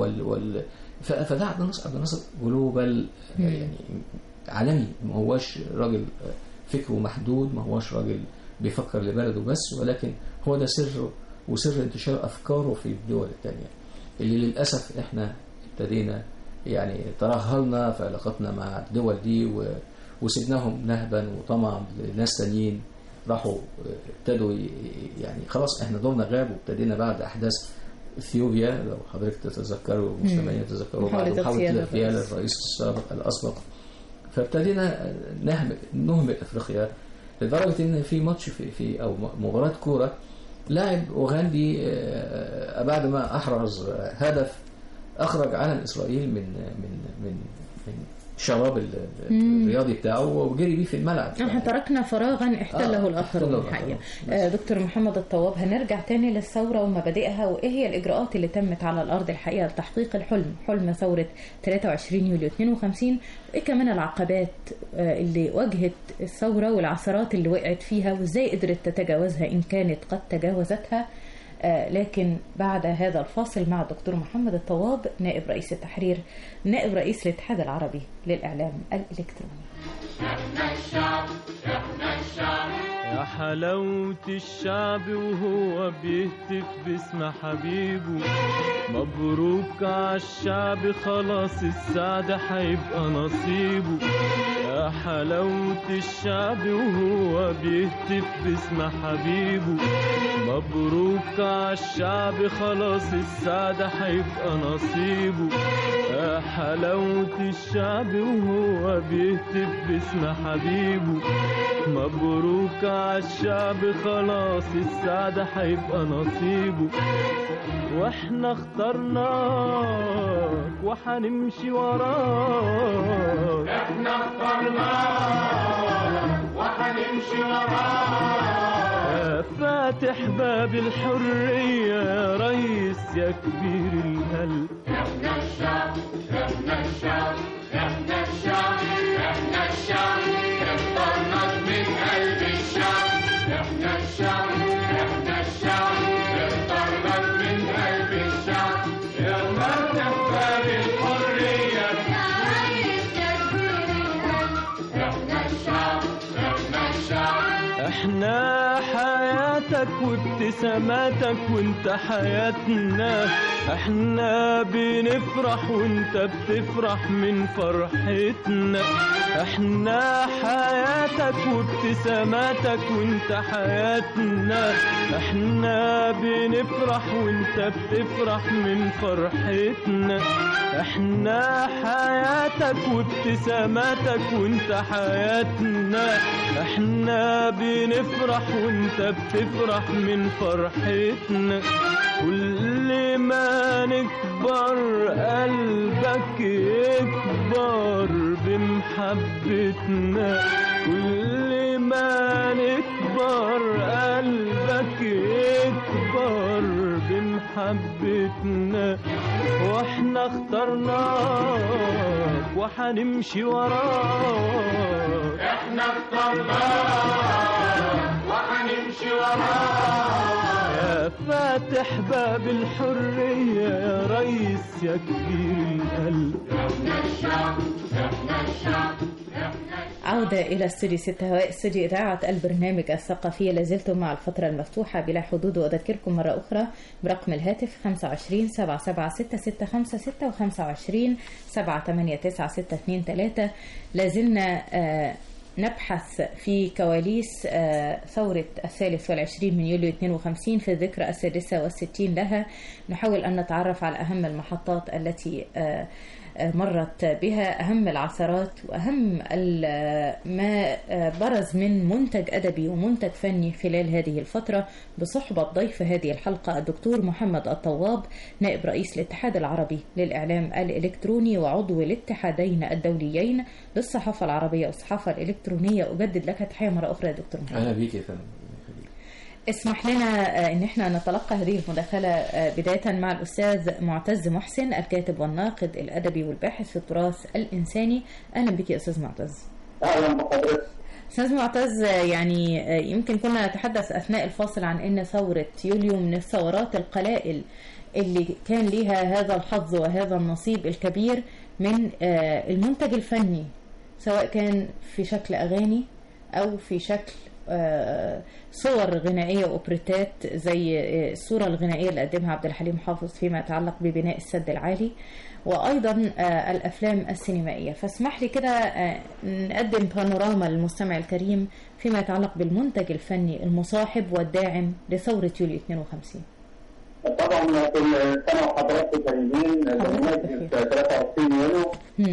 فده عبد الناصر جلوبال يعني عالمي، ما هواش راجل فكره محدود، ما هواش راجل بيفكر لبلده بس، ولكن هو ده سره وسر انتشار أفكاره في الدول التانية اللي للأسف احنا ابتدينا يعني ترهلنا في علاقتنا مع الدول دي وسيبناهم نهبا وطمعا لناس تانيين راحوا ابتدوا يعني خلاص احنا دورنا غاب، وابتدينا بعد أحداث اثيوبيا لو حضرتك تتذكروا والمستمعين يتذكروا بعد محاولة اغتيال الرئيس الأسبق، فابتدينا نهمل افريقيا لدرجة ان في ماتش في او مباراة كورة لاعب اوغندي بعد ما احرز هدف اخرج علم اسرائيل من الشراب الرياضي بتاعه وجري بيه في الملعب. احنا تركنا فراغا احتله الاخرون الحقيقه. دكتور محمد الطواب، هنرجع تاني للثوره ومبادئها، وايه هي الاجراءات اللي تمت على الارض الحقيقه لتحقيق حلم ثوره 23 يوليو 52، وايه كمان العقبات اللي واجهت الثوره والعثرات اللي وقعت فيها وازاي قدرت تتجاوزها ان كانت قد تجاوزتها. لكن بعد هذا الفاصل مع الدكتور محمد الطواب، نائب رئيس التحرير، نائب رئيس الاتحاد العربي للإعلام الإلكتروني. احنا الشعب احنا الشعب يا حلاوة الشعب وهو بيهتف باسم حبيبه، مبروك عالشعب خلاص السعد هيبقى نصيبه. يا حلاوة الشعب وهو بيهتف باسم حبيبه، مبروك عالشعب خلاص السعد هيبقى نصيبه. يا حلاوة الشعب وهو بيهتف باسم حبيبه، مبروك عالشعب خلاص السعد هيبقى نصيبه. واحنا اخترناك وحنمشي وراك، احنا اخترناك وحنمشي وراك. فاتح باب الحرية يا ريس يا كبير القلب. احنا الشعب احنا الشعب احنا الشعب احنا الشعب، اخترناك من قلب الشعب. احنا الشعب احنا الشعب، اخترناك من قلب الشعب. يا فاتح باب الحرية يا ريس يا كبير القلب. احنا الشعب احنا الشعب، احنا حياتك وابتساماتك وانت حياتنا. احنا بنفرح وانت بتفرح من فرحتنا. احنا حياتك وابتساماتك وانت حياتنا. احنا بنفرح وانت بتفرح من فرحتنا. احنا حياتك وابتساماتك وانت حياتنا. احنا بنفرح وانت بتفرح من فرحتنا. كل ما نكبر قلبك يكبر بمحبتنا. كل ما نكبر قلبك يكبر بمحبتنا. واحنا اخترناك وحنمشي وراك. احنا اخترناك وحنمشي وراك. يا فاتح باب الحرية يا ريس يا كبير القلب. احنا الشعب احنا الشعب احنا الشعب. عودة إلى استوديو 6 هواء، استوديو إذاعة البرنامج الثقافي. لازلتم مع الفترة المفتوحة بلا حدود، وأذكركم مرة أخرى برقم الهاتف 25 776656 و 25 789623. لازلنا نبحث في كواليس ثورة 23 من يوليو 52 في الذكرى 66 لها. نحاول أن نتعرف على أهم المحطات التي مرت بها، أهم العثرات وأهم ما برز من منتج أدبي ومنتج فني خلال هذه الفترة، بصحبة ضيف هذه الحلقة الدكتور محمد الطواب، نائب رئيس الاتحاد العربي للإعلام الإلكتروني وعضو الاتحادين الدوليين للصحافة العربية والصحافة الإلكترونية. أجدد لك تحية مرة أخرى يا دكتور محمد. أهلا بيك يا فندم. اسمح لنا ان احنا نتلقى هذه المداخلة بداية مع الأستاذ معتز محسن، الكاتب والناقد الأدبي والباحث في التراث الإنساني. أهلا بك يا أستاذ معتز. أهلا بحضرتك. أستاذ معتز، يعني يمكن كنا نتحدث أثناء الفاصل عن أن ثورة يوليو من الثورات القلائل اللي كان لها هذا الحظ وهذا النصيب الكبير من المنتج الفني، سواء كان في شكل أغاني أو في شكل صور غنائية وأوبريتات زي الصورة الغنائية اللي قدمها عبد الحليم حافظ فيما يتعلق ببناء السد العالي، وأيضا الأفلام السينمائية. فاسمح لي كده نقدم بانوراما للمستمع الكريم فيما يتعلق بالمنتج الفني المصاحب والداعم لثورة يوليو 52. طبعا كل سنة وحضراتكم طيبين بمناسبة 23 يوليو.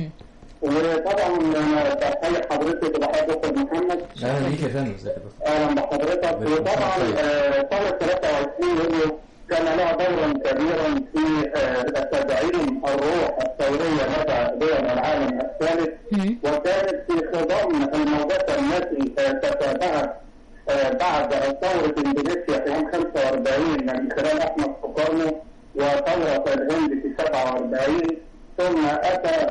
وطبعا انا بحيي حضرتك وبحيي دكتور محمد. اهلا بيك يا فندم. اهلا بحضرتك. وطبعا ثوره 23 يوليو كان لها دورا كبيرا في تدعيم الروح الثوريه لدى دول العالم الثالث، وكانت في خضم الموجات التي تتابعت بعد ثوره اندونيسيا في عام 45 من خلال احمد سوكارنو، وثوره الهند في 47، ثم أتى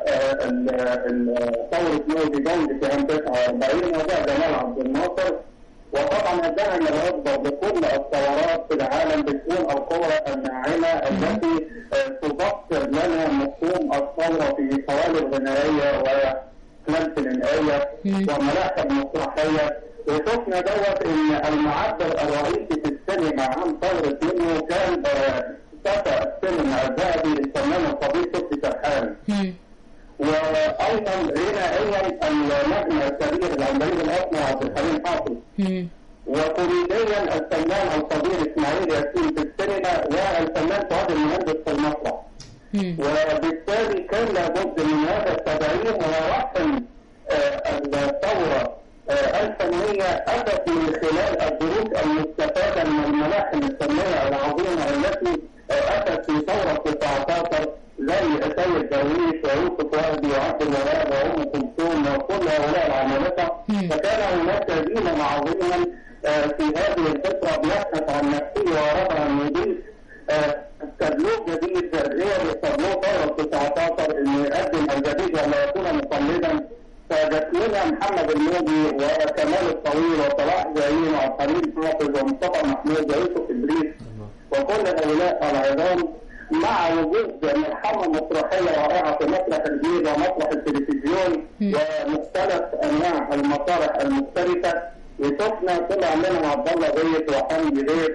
ثورة مو دي في عام 49 وجاء جمال عبد الناصر. وطبعا الداعم الأكبر لكل الثورات في العالم بتكون القوى الناعمة التي تبصر لنا مفهوم الثورة في قوالب غنائية وأفلام سينمائية وملاحم مسرحية. وشفنا دوت إن المعبر الرئيسي في السينما عن ثورة يوليو كان فتى السينما الذهبي الفنان الطبيب صبحي سرحان، وايضا غنائيا النجم الكبير العندليب الاسمر عبد الحليم حافظ، وكوميديا الفنان القدير اسماعيل ياسين في السينما، والفنان فؤاد المهندس في المسرح. وبالتالي كان لابد من هذا التدعيم ورحم الثوره الفنيه اتت من خلال الدروس المستفاده من الملاحم الفنيه العظيمه التي أتت في ثورة 19 زي سيد درويش ويوسف وهبي وعبد الوهاب وأم كلثوم وكل هؤلاء العمالقة. فكان هناك دينا عظيما في هذه الفترة بيبحث عن نفسه وأراد أن يضيف تابلو جديد غير تابلو ثورة 19 إنه يقدم الجديد ولا يكون مقلدا. فجت لنا محمد الموجي وكمال الطويل وصلاح جاهين وعبد الحليم حافظ ومصطفى محمود ويوسف إدريس وكل هؤلاء العظام، مع وجود مرحلة مسرحية رائعة في مسرح الجيل ومسرح التلفزيون ومختلف أنواع المسارح المختلفة. وشفنا طلع منهم عبد الله بيت وحمدي بيت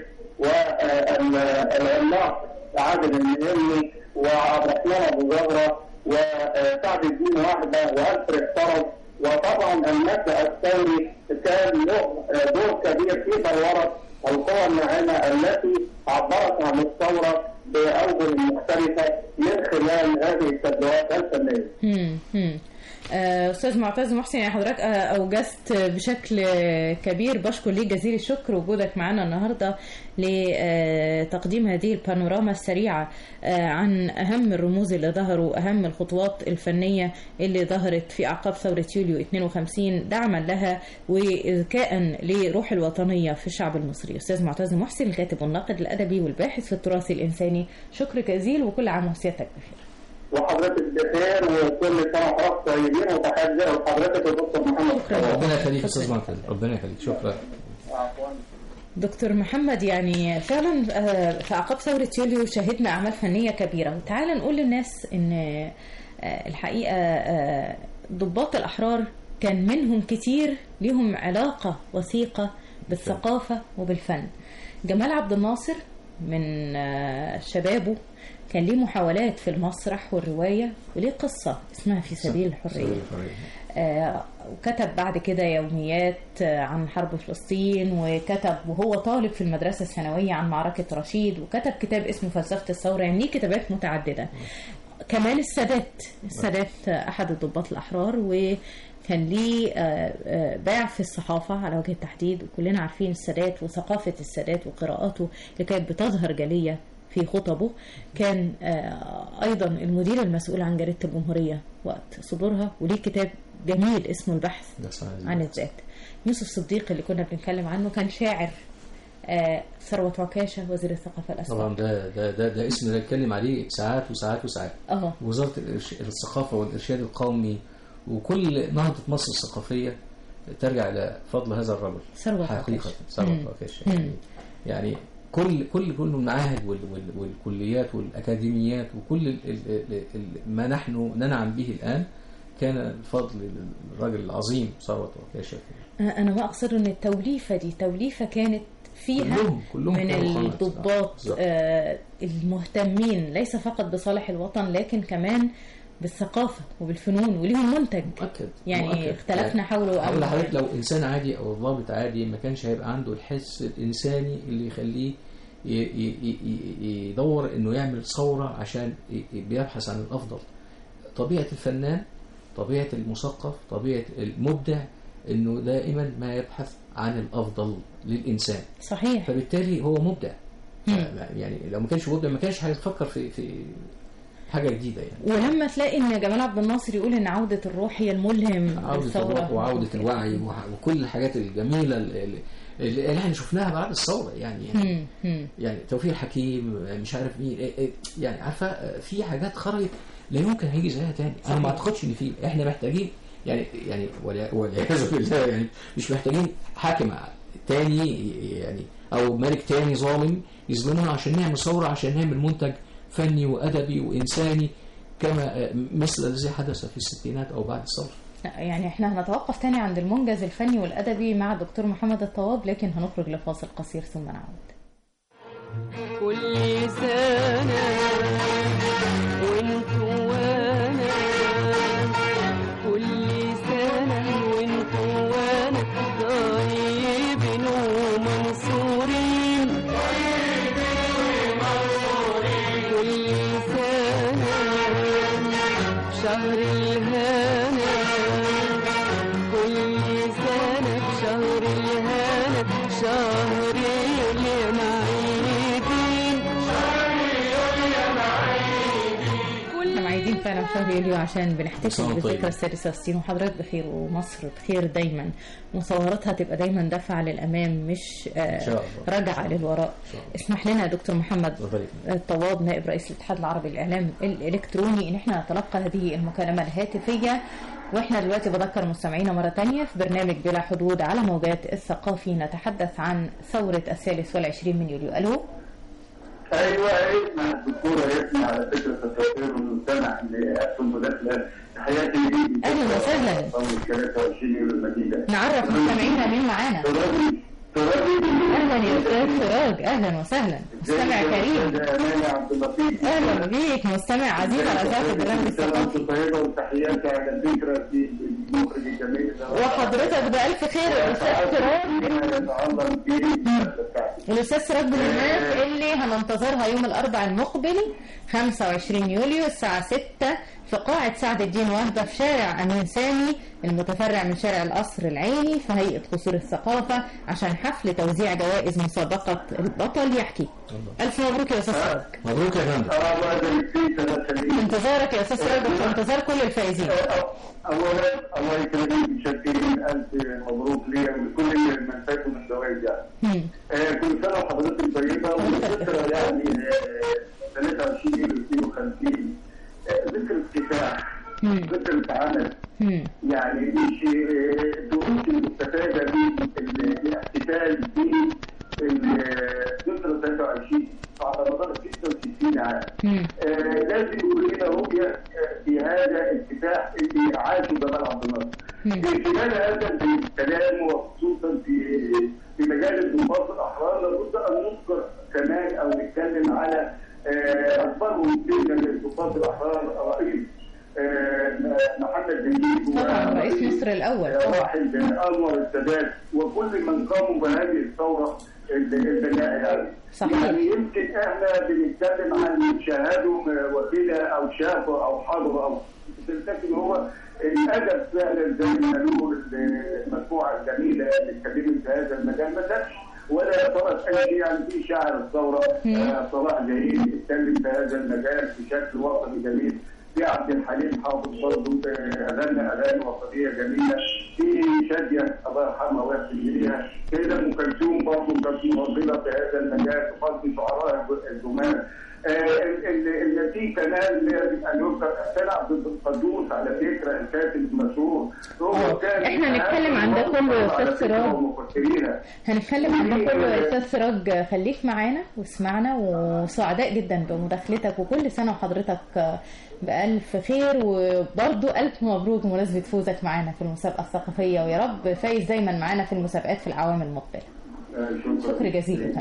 والعملاق عادل النهمي وعبد الرحمن أبو زهرة وسعد الدين وحدة وألفريد فرج. وطبعا المبدأ الثوري كان له دور كبير في دورة القوى الناعمة التي عبرت عن الثورة بأوجه مختلفة من خلال هذه التبلورات الفنية. أستاذ معتز محسن، يعني حضرتك أوجزت بشكل كبير، بشكر ليك جزيل الشكر وجودك معنا النهاردة لتقديم هذه البانوراما السريعة عن أهم الرموز اللي ظهروا، أهم الخطوات الفنية اللي ظهرت في أعقاب ثورة يوليو 52 دعما لها وإذكاء لروح الوطنية في الشعب المصري. أستاذ معتز محسن، الكاتب والناقد الأدبي والباحث في التراث الإنساني، شكر جزيل وكل عام وسيادتك بخير. وحضرتك بخير وكل سنه وحضرتك طيبين، وتحيه لحضرتك والدكتور محمد. ربنا يخليك استاذ معتز، ربنا يخليك. شكرا دكتور محمد. يعني فعلا في أعقاب ثورة يوليو شاهدنا أعمال فنية كبيرة، وتعالى نقول للناس إن الحقيقة ضباط الأحرار كان منهم كتير لهم علاقة وثيقة بالثقافة وبالفن. جمال عبد الناصر من شبابه كان ليه محاولات في المسرح والرواية، وليه قصة اسمها في سبيل الحرية. وكتب بعد كده يوميات عن حرب فلسطين، وكتب وهو طالب في المدرسة الثانوية عن معركة رشيد، وكتب كتاب اسمه فلسفة الثورة. يعني ليه كتابات متعددة. كمان السادات أحد الضباط الأحرار، وكان ليه باع في الصحافة على وجه التحديد، وكلنا عارفين السادات وثقافة السادات وقراءاته اللي كانت بتظهر جلية في خطبه. كان أيضا المدير المسؤول عن جريدة الجمهورية وقت صدورها، وليه كتاب جميل اسمه البحث عن الذات. يوسف صديق اللي كنا بنتكلم عنه كان شاعر. ثروة عكاشة وزير الثقافة الأسبق. طبعا ده اسم نتكلم عليه ساعات وساعات وساعات. وزارة الثقافة والإرشاد القومي وكل نهضة مصر الثقافية ترجع إلى فضل هذا الرجل حقيقة. ثروة عكاشة يعني كل المعاهد والكليات والأكاديميات وكل ما نحن ننعم به الآن كان الفضل للرجل العظيم ثروة عكاشة. أنا ما أقصد أن التوليفة دي توليفة كانت فيها كلهم من الضباط المهتمين ليس فقط بصالح الوطن لكن كمان بالثقافة وبالفنون، وليهم منتج. يعني اختلفنا حوله. أقول لحضرتك لو إنسان عادي أو ضابط عادي ما كانش هيبقى عنده الحس الإنساني اللي يخليه يدور إنه يعمل ثورة عشان بيبحث عن الأفضل. طبيعة الفنان، طبيعة المثقف، طبيعة المبدع إنه دائما ما يبحث عن الأفضل للإنسان. صحيح. فبالتالي هو مبدع. يعني لو ما كانش مبدع ما كانش هيفكر في حاجة جديدة يعني. ولما تلاقي إن جمال عبد الناصر يقول إن عودة الروح هي الملهم، عودة الروح وعودة الوعي وكل الحاجات الجميلة اللي احنا شفناها بعد الثورة يعني توفيق حكيم مش عارف مين يعني عارفة في حاجات خرجت لا يمكن هيجي زيها تاني. أنا ما أعتقدش إن في احنا محتاجين يعني والعياذ بالله يعني مش محتاجين حاكم تاني يعني أو ملك تاني ظالم يظلمنا عشان نعمل ثورة، عشان نعمل منتج فني وأدبي وإنساني كما مثل الذي حدث في الستينات أو بعد الثورة. يعني احنا هنتوقف تاني عند المنجز الفني والأدبي مع الدكتور محمد الطواب، لكن هنخرج لفاصل قصير ثم نعود. كل سنة وانتوا وانا، كل سنة وانتوا وانا طيبين ومنصورين، كل سنة شهر الهنا، كل سنة شهر الهنا، شهر يوليو معيدين، كنا معيدين فعلا شهر يوليو عشان بنحتفل بالذكرى السادسة والستين، وحضرتك بخير ومصر بخير دايما، مصوراتها تبقى دايما دفعة للأمام مش رجعة للوراء. اسمح لنا دكتور محمد الطواب نائب رئيس الاتحاد العربي للإعلام الإلكتروني إن احنا نتلقى هذه المكالمة الهاتفية، واحنا دلوقتي بذكر مستمعينا مرة تانية في برنامج بلا حدود على موجات الثقافي نتحدث عن ثورة 23 من يوليو. ألو. ايوه اسمع الدكتوره اسمع على فكره التفسير والمستمع لاخر مداخله حياتي دي. اهلا وسهلا. 23 يوليو المدينه. نعرف مستمعينا مين معانا. اهلا يا استاذ سراج، اهلا وسهلا. مستمع كريم. اهلا بيك مستمع عزيز على اذاعه البرنامج الثقافي. وتحياتي على الذكرى في المخرج الجميل وحضرتك بألف خير الاستاذ سراج. الاستاذ سراج بن الناس اللي هننتظرها يوم الاربعاء المقبل 25 يوليو الساعه 6 في قاعة سعد الدين وهبة في شارع أمين سامي المتفرع من شارع القصر العيني في هيئة قصور الثقافة عشان حفل توزيع جوائز مسابقة البطل يحكي. ألف مبروك يا أستاذ سراج. مبروك يا فندم. انتظارك يا أستاذ سراج وانتظار كل الفائزين. أولا الله يكرمك متشكرين ألف مبروك ليا ولكل من فاتوا من جوائز يعني. كل سنة وحضرتك طيبة والذكرى يعني 23 يوليو 52 ذكر افتتاح، ذكر عمل، يعني مش دروس المستفادة من الاحتفال بذكرى 23 على مدار 66 عام. لازم يكون لنا رؤية في هذا الافتتاح اللي عاشه جمال عبد الناصر. في الأحرار لابد أن نذكر كمان أو نتكلم على أكبرهم سنا للضباط الأحرار رئيس محمد نجيب طبعا رئيس مصر الأول راحل أنور السادات وكل من قاموا بهذه الثورة البناء صحيح. يعني يمكن احنا بنتكلم عن شاهدوا وكيلة أو شافوا أو حضروا أو لكن هو الأدب فعلا زي ما قالوا المجموعة الجميلة اللي اتكلمت في هذا المجال ما زادش ولا ترك أي شيء عن في شاعر الثورة صلاح جاهين اتكلم في هذا المجال بشكل وطني جميل. في عبد الحليم حافظ برضه غنى اغاني وطنيه جميله. في شاديه الله يرحمها ويغفر لها. سيده ام كلثوم برضه كانت مفضله في هذا المجال تقدم شعراء الجمال. اللي في كمان ان يذكر حسين عبد القدوس على فكره الكاتب المشهور. هو كان احنا هنتكلم عن ده كله يا استاذ سراج. هنتكلم عن ده كله يا استاذ سراج. خليك معانا واسمعنا وسعداء جدا بمداخلتك وكل سنه وحضرتك بألف خير وبرضه ألف مبروك بمناسبة فوزك معانا في المسابقة الثقافية ويا رب فايز دايما معانا في المسابقات في الأعوام المقبلة. شكرا جزيلا.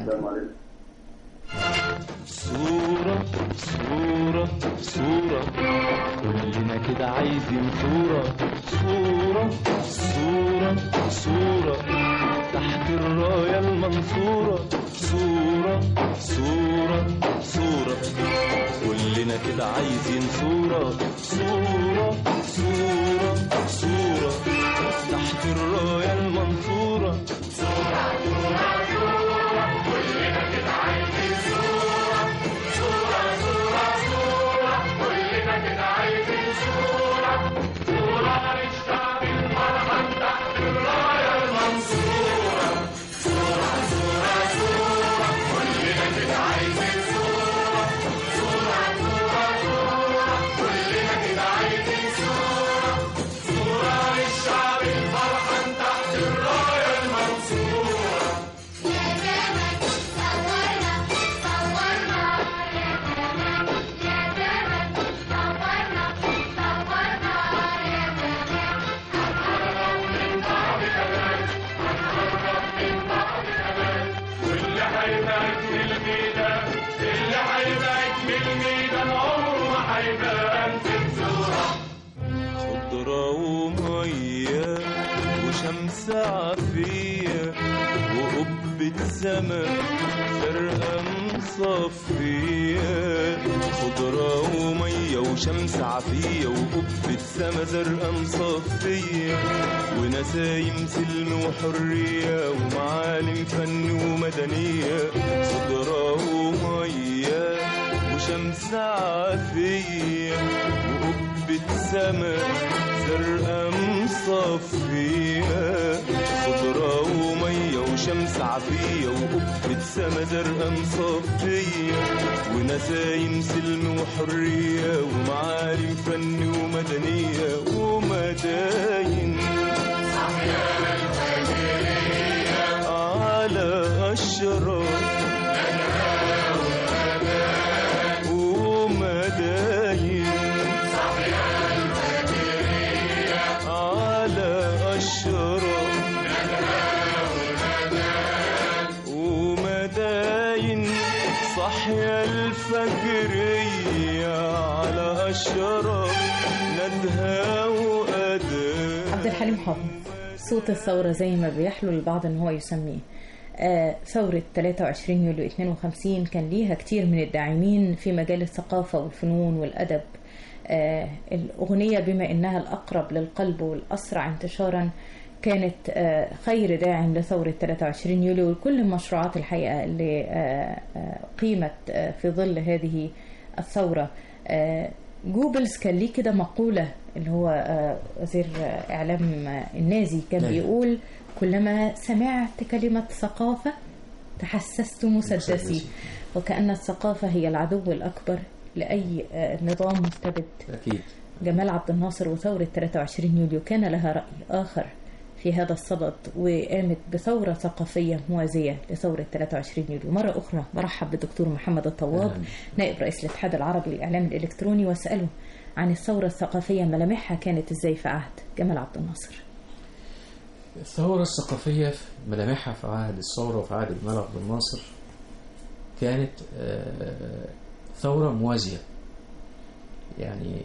صورة صورة صورة كلنا كده عايزين صورة صورة صورة صورة تحت الراية المنصورة صورة صورة صورة كلنا كده عايزين صورة صورة صورة صورة تحت الراية المنصورة صورة صورة صورة كلنا كده عايزين صورة صورة صورة صورة كلنا كده عايزين صورة صورة للشعب المرحب تحت الراية المنصورة صورة صورة صورة كلنا كده عايزين صورة صورة صورة صورة كلنا كده عايزين صورة صورة للشعب المرحب تحت الراية المنصورة. خضرة ومية وشمس عافية وقبة سما زرقاء مصفية. خضرة ومية وشمس عافية وقبة سما زرقاء مصفية ونسايم سلم وحرية ومعالم فن ومدنية. خضرة ومية وشمس عافية وقبة سما زرقاء مصفية. خضرة ومية وشمس عافية وقبة سما زرقاء مصفية ونسايم سلم وحرية ومعالم فن ومدنية ومداين صحيا الفجرية على أشراف صحيا الفجرية على أشراف ندها وأداء. عبد الحليم حافظ صوت الثورة زي ما بيحلو البعض ان هو يسميه. ثورة 23 يوليو 52 كان ليها كتير من الداعمين في مجال الثقافة والفنون والأدب. الأغنية بما إنها الأقرب للقلب والأسرع انتشارا كانت خير داعم لثورة 23 يوليو وكل المشروعات الحقيقة اللي قيمت في ظل هذه الثورة. جوبلز كان ليه كده مقولة اللي هو وزير إعلام النازي كان بيقول كلما سمعت كلمة ثقافة تحسست مسدسي وكأن الثقافة هي العدو الأكبر لأي نظام مستبد. أكيد. جمال عبد الناصر وثورة 23 يوليو كان لها رأي آخر في هذا الصدد وقامت بثورة ثقافية موازية لثورة 23 يوليو. مرة أخرى برحب بالدكتور محمد الطواب نائب رئيس الاتحاد العربي للإعلام الإلكتروني وأسأله عن الثورة الثقافية ملامحها كانت إزاي في عهد جمال عبد الناصر. الثورة الثقافية في ملامحها في عهد الثورة وفي عهد جمال عبد الناصر كانت ثورة موازية، يعني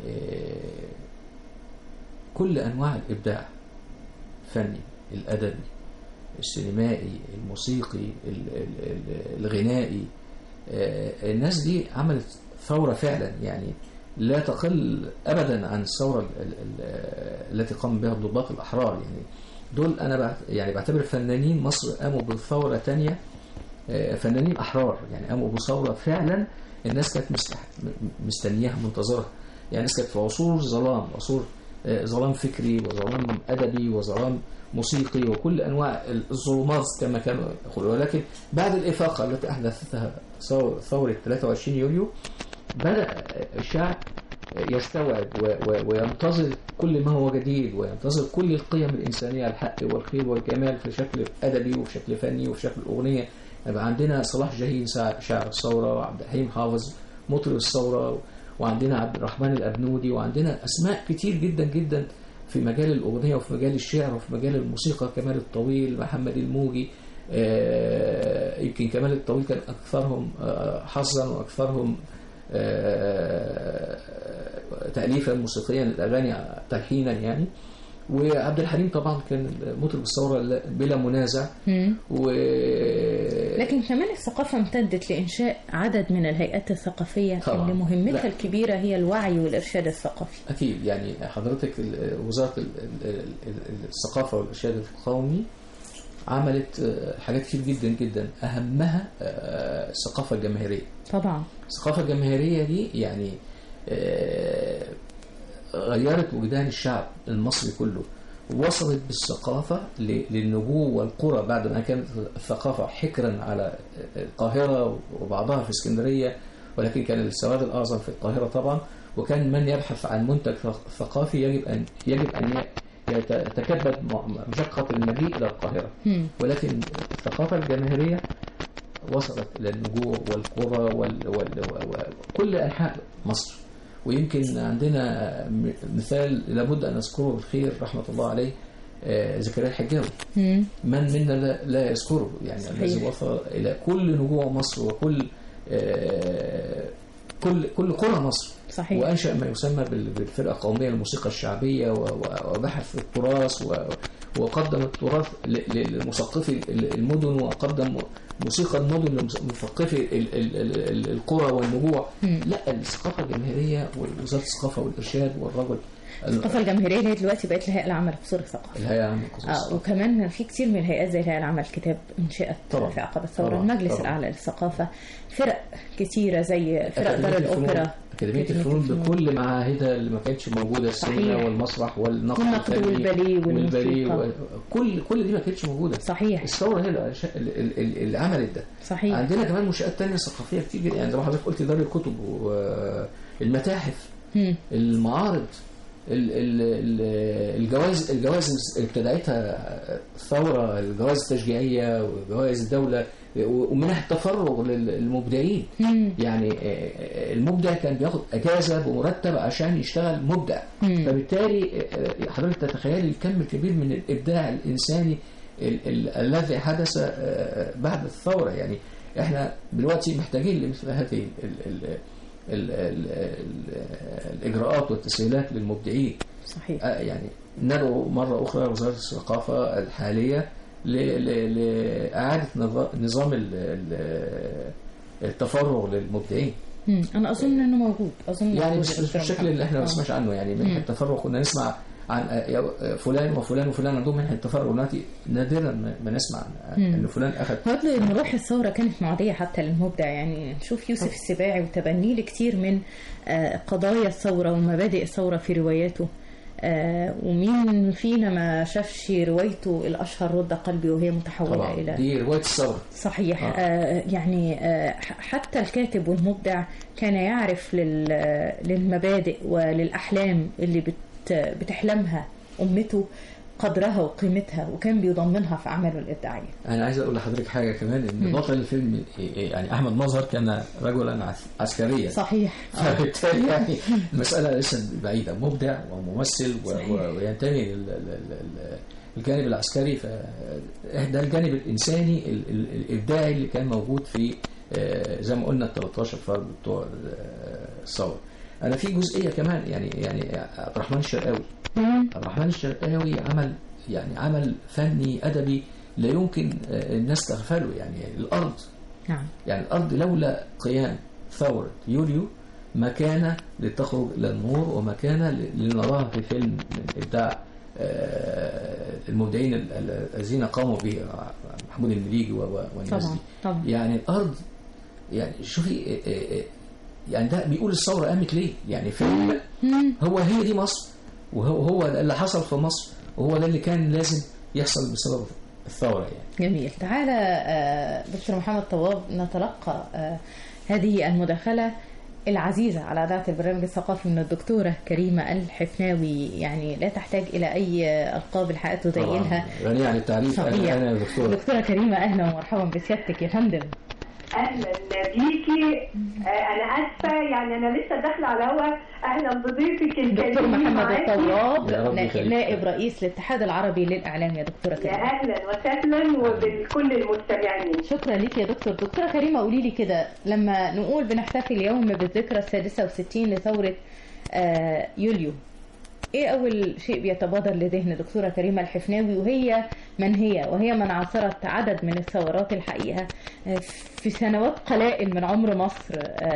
كل أنواع الإبداع، الفني، الأدبي، السينمائي، الموسيقي، الغنائي، الناس دي عملت ثورة فعلا، يعني لا تقل أبدا عن الثورة التي قام بها الضباط الأحرار. يعني دول أنا يعني بعتبر فنانين مصر قاموا بثورة تانية، فنانين أحرار، يعني قاموا بثورة فعلا الناس كانت مستنياها منتظرها. يعني الناس كانت في عصور ظلام، عصور ظلام فكري وظلام أدبي وظلام موسيقي وكل أنواع الظلمات كما كانوا يقولون. ولكن بعد الإفاقة التي أحدثتها ثورة 23 يوليو بدأ الشعب يستوعب وينتظر كل ما هو جديد، وينتظر كل القيم الإنسانية، الحق والخير والجمال في شكل أدبي وفي شكل فني وفي شكل أغنية. يبقى عندنا صلاح جاهين شاعر الثورة، وعبد الحليم حافظ مطرب الثورة، وعندنا عبد الرحمن الأبنودي، وعندنا أسماء كتير جدا جدا في مجال الأغنية وفي مجال الشعر وفي مجال الموسيقى، كمال الطويل، محمد الموجي. يمكن كمال الطويل كان أكثرهم حظا وأكثرهم تأليفا موسيقيا الأغاني تلحينا يعني. وعبد الحليم طبعا كان مطرب الثورة بلا منازع. لكن كمان الثقافة امتدت لإنشاء عدد من الهيئات الثقافية طبعا، اللي مهمتها الكبيرة هي الوعي والإرشاد الثقافي. أكيد، يعني حضرتك وزارة الثقافة والإرشاد القومي عملت حاجات كتير جدا جدا، أهمها الثقافة الجماهيرية. طبعا الثقافة الجماهيرية دي يعني غيرت وجدان الشعب المصري كله، وصلت بالثقافة للنجوع والقرى بعد ما كانت الثقافة حكرا على القاهرة وبعضها في اسكندرية، ولكن كان السواد الأعظم في القاهرة طبعا. وكان من يبحث عن منتج ثقافي يجب أن يتكبد مشقة المجيء إلى القاهرة. ولكن الثقافة الجماهيرية وصلت إلى النجوع والقرى وكل أنحاء مصر. ويمكن عندنا مثال لابد أن نذكره بالخير رحمة الله عليه، زكريا الحجاوي. من منا لا يذكره، يعني الذي وصل إلى كل نجوع مصر وكل كل قرى مصر. صحيح. وأنشأ ما يسمى بالفرقة القومية للموسيقى الشعبية، وبحث في التراث، وقدم التراث لمثقفي المدن، وقدم موسيقى المدن لمثقفي القرى والنجوع. لا، الثقافة الجماهيرية ووزارة الثقافة والإرشاد والرجل. الثقافة الجماهيرية اللي دلوقتي بقت الهيئة العامة لقصور الثقافة. الهيئة العامة لقصور الثقافة. وكمان في كتير من الهيئات زي الهيئة العامة للكتاب انشئت في عقب الثورة. المجلس الأعلى للثقافة، فرق كتيرة زي فرق دار الأوبرا، أكاديمية الفنون بكل معاهدها اللي ما كانتش موجودة، السينما والمسرح والنقد والباليه كل دي ما كانتش موجودة. صحيح. الثورة هي اللي عملت ده. صحيح. عندنا كمان منشآت تانية ثقافية كتير، يعني زي ما حضرتك قلت دار الكتب والمتاحف، المعارض، الجوائز اللي ابتدعتها الثورة، الجوائز التشجيعية وجوائز الدولة، ومنح التفرغ للمبدعين. يعني المبدع كان بياخد اجازه بمرتب عشان يشتغل مبدع. فبالتالي حضرتك تتخيل الكم الكبير من الابداع الانساني الذي حدث بعد الثوره. يعني احنا دلوقتي محتاجين لمثل هذه الاجراءات والتسهيلات للمبدعين. صحيح. يعني ندعو مره اخرى وزاره الثقافه الحاليه لإعادة نظام التفرغ للمبدعين. أنا أظن أنه موجود، أظن يعني مش بالشكل اللي احنا ما نسمعش عنه. يعني منح التفرغ كنا نسمع عن فلان وفلان وفلان عندهم منح التفرغ، دلوقتي نادرا ما نسمع أن فلان أخذ. برضه إن روح الثورة كانت معدية حتى للمبدع. يعني نشوف يوسف السباعي وتبنيه لكتير من قضايا الثورة ومبادئ الثورة في رواياته. ومين فينا ما شافش روايته الأشهر رد قلبي وهي متحولة إلى دي رواية الثورة. صحيح. يعني حتى الكاتب والمبدع كان يعرف للمبادئ وللأحلام اللي بتحلمها أمته قدرها وقيمتها، وكان بيضمنها في أعماله الإبداعية. أنا عايز أقول لحضرتك حاجة كمان، إن بطل الفيلم يعني أحمد مظهر كان رجلا عسكريا. صحيح. فبالتالي يعني المسألة لسه بعيدة، مبدع وممثل وينتمي الجانب العسكري، فده الجانب الإنساني الإبداعي اللي كان موجود في زي ما قلنا ال 13 فرد بتوع الثورة. أنا في جزئية كمان يعني عبد الرحمن الشرقاوي عمل فني أدبي لا يمكن الناس تغفله. يعني الأرض، يعني الأرض لولا قيام ثورة يوليو ما كان لتخرج إلى النور، وما كان لنراها في فيلم من إبداع المبدعين الذين قاموا به محمود المليجي والناس دي. يعني الأرض، يعني شوفي يعني ده بيقول الثورة قامت ليه. يعني فيلم هي دي مصر، وهو اللي حصل في مصر، وهو ده اللي كان لازم يحصل بسبب الثورة. يعني جميل. تعالى دكتور محمد طواب نتلقى هذه المداخلة العزيزة على إذاعة البرنامج الثقافي من الدكتورة كريمة الحفناوي. يعني لا تحتاج إلى أي ألقاب الحقيقة تزينها، غنية عن التعريف. أنا دكتورة كريمة، أهلا ومرحبا بسيادتك يا فندم. اهلا بيكي. انا اسفه، يعني انا لسه داخله على الهوا. اهلا بضيفك الكريم دكتور محمد الطواب، نائب رئيس الاتحاد العربي للاعلام. يا دكتوره كريمه، يا اهلا وسهلا وبكل المستمعين. شكرا لك يا دكتور. دكتوره كريمه، قولي لي كده، لما نقول بنحتفل اليوم بالذكرى 66 لثوره يوليو، ايه اول شيء بيتبادر لذهن دكتوره كريمه الحفناوي وهي من عاصرت عدد من الثورات الحقيقه في سنوات قلائل من عمر مصر،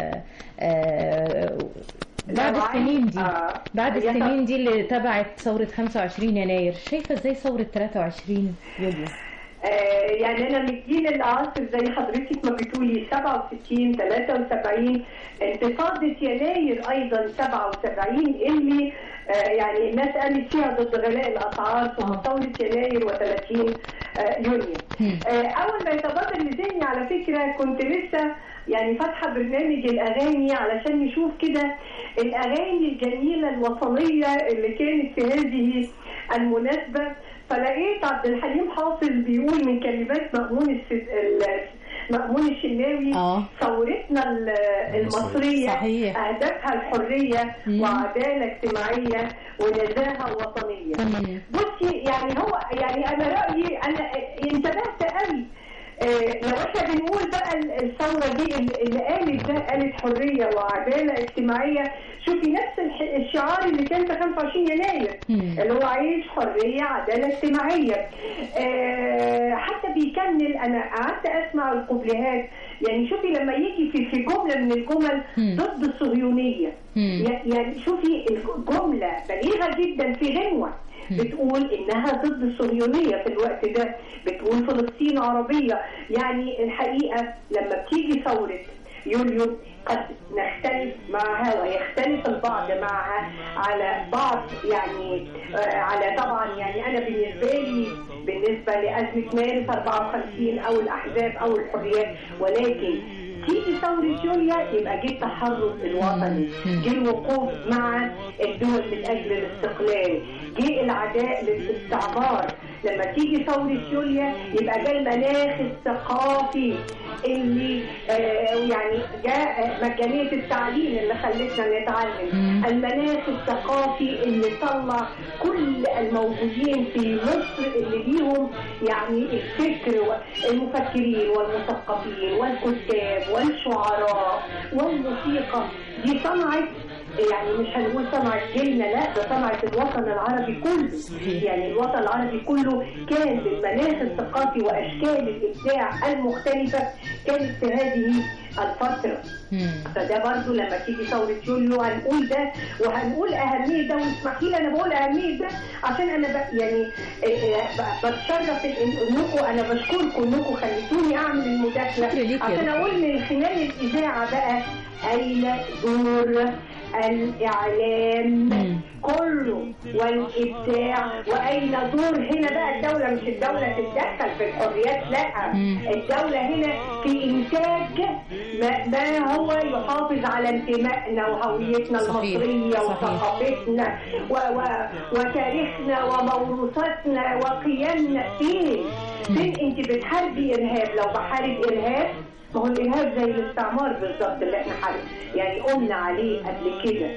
بعد السنين دي اللي تبعت ثوره 25 يناير، شايفه ازاي ثوره 23 يوليو؟ يعني انا من الجيل العاصر زي حضرتك ما بتقولي، 67 73 انتفاضه يناير ايضا 77 اللي يعني الناس قامت فيها ضد غلاء الاسعار، ثم ثوره يناير و30 يونيو. اول ما يتبادر لذهني على فكره كنت لسه يعني فاتحه برنامج الاغاني علشان نشوف كده الاغاني الجميله الوطنيه اللي كانت في هذه المناسبه، فلقيت عبد الحليم حافظ بيقول من كلمات مأمون الشناوي: ثورتنا المصرية أهدافها الحرية وعدالة اجتماعية ونزاهة وطنية. بصي، يعني هو يعني أنا رأيي، أنا انتبهت قوي لو احنا بنقول بقى الثورة دي اللي قالت حرية وعدالة اجتماعية، شوفي نفس الشعار اللي كان في 25 يناير اللي هو عيش حرية عدالة اجتماعية. حتى بيكمل، انا قعدت اسمع القبلات، يعني شوفي لما يجي في جملة من الجمل ضد الصهيونية، يعني شوفي الجملة بليغة جدا في غنوة بتقول انها ضد الصهيونية في الوقت ده، بتقول فلسطين عربية. يعني الحقيقة لما بتيجي ثورة يوليو قد نختلف معها ويختلف البعض معها على بعض، يعني على طبعا يعني انا بالنسبة لأزمة مارس 54 او الاحزاب او الحريات، ولكن تيجي ثورة يوليو يبقى جه التحرر الوطني، جه الوقوف مع الدول من أجل الاستقلال، جه العداء للاستعمار. لما تيجي ثورة يوليو يبقى جه المناخ الثقافي اللي يعني جاء مجانية التعليم اللي خلتنا نتعلم، المناخ الثقافي اللي طلع كل الموجودين في مصر اللي ليهم يعني الفكر، المفكرين والمثقفين والكتاب والشعراء والموسيقى. دي صنعت، يعني مش هنقول صنعت جيلنا، لا، ده صنعت الوطن العربي كله. يعني الوطن العربي كله كان بالمناخ الثقافي واشكال الابداع المختلفه كانت في هذه الفتره. فده برضو لما تيجي ثوره يوليو هنقول ده، وهنقول اهميه ده. واسمحي لي انا بقول اهميه ده عشان انا يعني بتشرف انكم، انا بشكركم انكم خليتوني اعمل المداخله عشان اقول من خلال الاذاعه بقى اين دور الإعلام كله والإبداع، وأين دور هنا بقى الدولة؟ مش الدولة تتدخل في الحريات، لا، الدولة هنا في إنتاج ما هو يحافظ على انتمائنا وهويتنا المصرية وثقافتنا وتاريخنا وموروثاتنا وقيمنا فيه. فين انت بتحاربي ارهاب؟ لو بحارب ارهاب، ما هو الارهاب زي الاستعمار بالظبط اللي احنا يعني قلنا عليه قبل كده.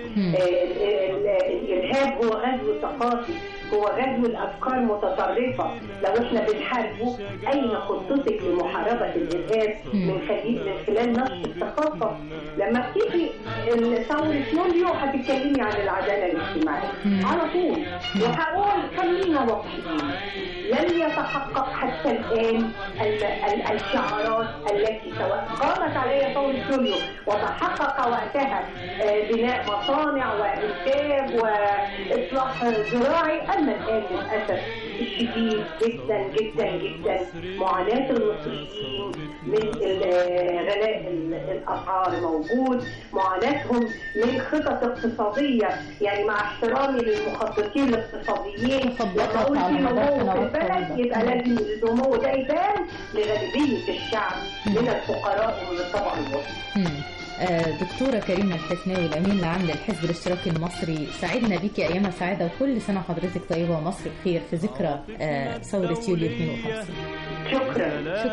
الارهاب هو غزو ثقافي، هو غزو الافكار متطرفه. لو احنا بنحاربه، اين خطتك لمحاربه الارهاب من خلال نشر الثقافه؟ لما بتيجي ثوره يوليو هتتكلمي عن العداله الاجتماعيه على طول، وهقول خلينا واقعيين، لم يتحقق حتى الان الشعارات التي قامت عليها ثوره يوليو وتحقق وقتها بناء مصانع وانتاج واصلاح زراعي. اما الان للاسف الشديد جدا جدا جدا معاناه المصريين من غلاء الاسعار موجود، معاناتهم من خطط اقتصاديه، يعني مع احترامي للمخططين الاقتصاديين، لما اقول في نمو في البلد يبقى لازم النمو ده يبان لغالبيه الشعب من الفقراء ومن الطبقه الوسطى. دكتورة كريمة الحفناوي، الأمين العام للحزب الاشتراكي المصري، سعدنا بيكي أيام سعادة، وكل سنة وحضرتك طيبة ومصر بخير في ذكرى ثورة يوليو 52. شكرا.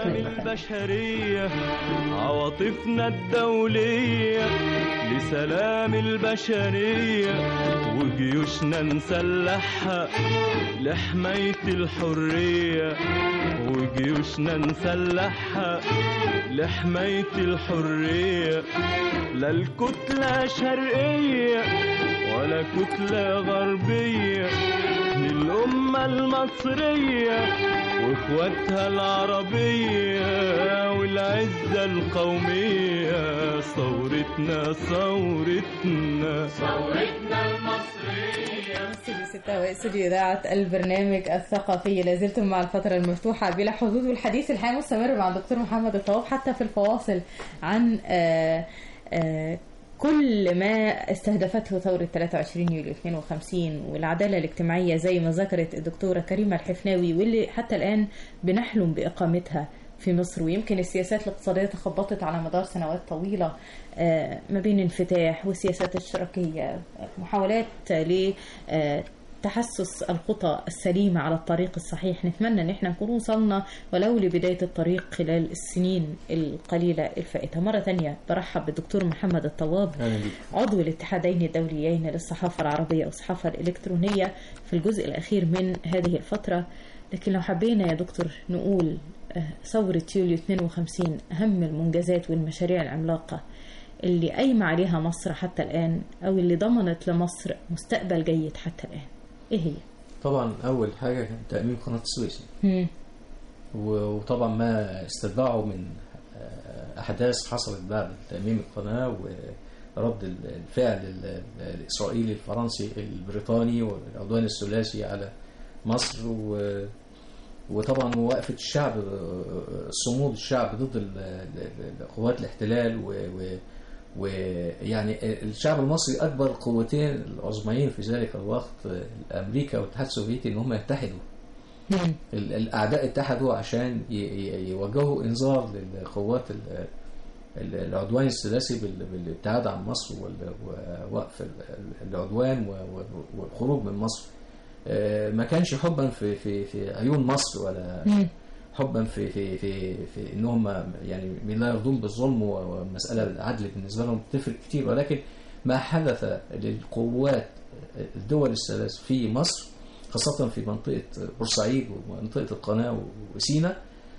البشرية عواطفنا الدولية لسلام البشرية، وجيوشنا نسلحها لحماية الحرية، وجيوشنا نسلحها لحماية الحرية. لا الكتلة شرقية ولا كتلة غربية، للأمة المصرية واخواتها العربية والعزة القومية. ثورتنا ثورتنا ثورتنا المصرية. استوديو 6 واستوديو إذاعة البرنامج الثقافي، لازلتم مع الفترة المفتوحة بلا حدود، والحديث الحقيقي مستمر مع الدكتور محمد الطواب حتى في الفواصل عن كل ما استهدفته ثورة 23 يوليو 52 والعدالة الاجتماعية زي ما ذكرت الدكتورة كريمة الحفناوي، واللي حتى الآن بنحلم بإقامتها في مصر. ويمكن السياسات الاقتصادية تخبطت على مدار سنوات طويلة ما بين انفتاح والسياسات الاشتراكية، محاولات تحسس الخطى السليمة على الطريق الصحيح. نتمنى ان احنا نكون وصلنا ولو لبداية الطريق خلال السنين القليلة الفائتة. مرة تانية برحب بالدكتور محمد الطواب، عضو الاتحادين الدوليين للصحافة العربية والصحافة الإلكترونية في الجزء الأخير من هذه الفترة. لكن لو حبينا يا دكتور نقول ثورة يوليو 52 أهم المنجزات والمشاريع العملاقة اللي قايمة عليها مصر حتى الآن، أو اللي ضمنت لمصر مستقبل جيد حتى الآن، إيه هي؟ طبعا أول حاجة كان تأميم قناة السويس، وطبعا ما استتبعه من أحداث حصلت بعد تأميم القناة ورد الفعل الإسرائيلي الفرنسي البريطاني والعدوان الثلاثي على مصر، وطبعا وقفة الشعب، صمود الشعب ضد قوات الاحتلال، ويعني الشعب المصري أكبر قوتين العظميين في ذلك الوقت أمريكا والاتحاد السوفيتي إن هم يتحدوا. الأعداء اتحدوا عشان يوجهوا إنذار للقوات العدوان الثلاثي بالابتعاد عن مصر ووقف العدوان والخروج من مصر. ما كانش حبا في عيون مصر، ولا حبا في انهم يعني لا يرضون بالظلم، ومساله العدل بالنسبه لهم بتفرق كتير، ولكن ما حدث للقوات الدول الثلاث في مصر خاصه في منطقه بورسعيد ومنطقه القناه وسيناء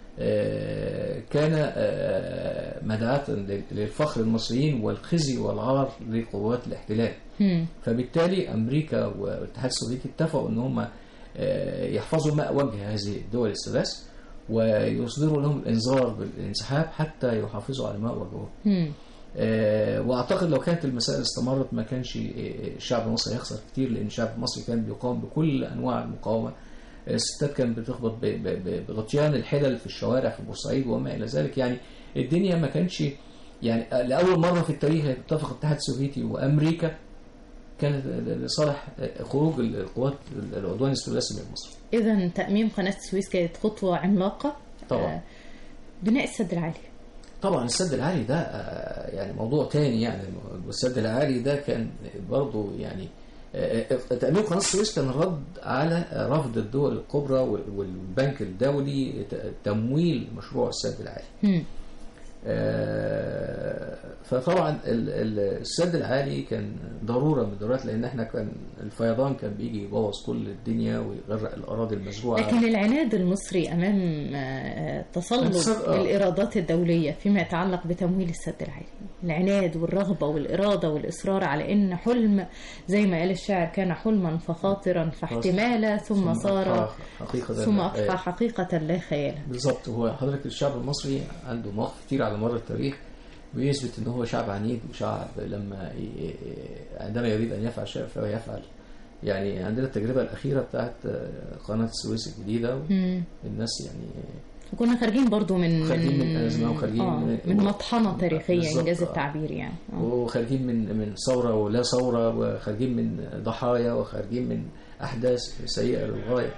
كان مدعاة للفخر المصريين والخزي والعار لقوات الاحتلال. فبالتالي أمريكا والاتحاد السوفيتي اتفقوا أن هم يحفظوا ماء وجه هذه الدول الثلاث ويصدروا لهم الإنذار بالانسحاب حتى يحافظوا على ماء وجههم. وأعتقد لو كانت المسائل استمرت ما كانش الشعب المصري يخسر كتير، لأن الشعب المصري كان بيقاوم بكل أنواع المقاومة. الستات كانت بتخبط بغطيان الحلل في الشوارع في بورسعيد وما إلى ذلك. يعني الدنيا ما كانش، يعني لأول مرة في التاريخ اتفق الاتحاد السوفيتي وأمريكا كانت لصالح خروج القوات العدوان الثلاثي من مصر. إذا تأميم قناة السويس كانت خطوة عملاقة. طبعا. بناء السد العالي. طبعا السد العالي ده يعني موضوع تاني. يعني السد العالي ده كان برضو يعني تأميم قناة السويس كان رد على رفض الدول الكبرى والبنك الدولي تمويل مشروع السد العالي. فطبعا السد العالي كان ضرورة من الضرورات، لأن احنا كان الفيضان كان بيجي يبوظ كل الدنيا ويغرق الأراضي المزروعة. لكن العناد المصري أمام تسلط الإيرادات الدولية فيما يتعلق بتمويل السد العالي، العناد والرغبة والإرادة والإصرار على أن حلم زي ما قال الشاعر كان حلما فخاطرا فاحتمالا ثم صار ثم أصبح حقيقة لا خيالا. بالضبط. هو حضرتك الشعب المصري عنده مواقف كتير على مر التاريخ ويثبت ان هو شعب عنيد، وشعب لما عندما يريد ان يفعل شيء فهو يفعل. يعني عندنا التجربه الاخيره بتاعت قناه السويس الجديده، الناس يعني كنا خارجين برضو من أزمة، وخارجين من مطحنة تاريخية إنجاز التعبير يعني، وخارجين من ثورة ولا ثورة، وخارجين من ضحايا، وخارجين من أحداث سيئة للغاية.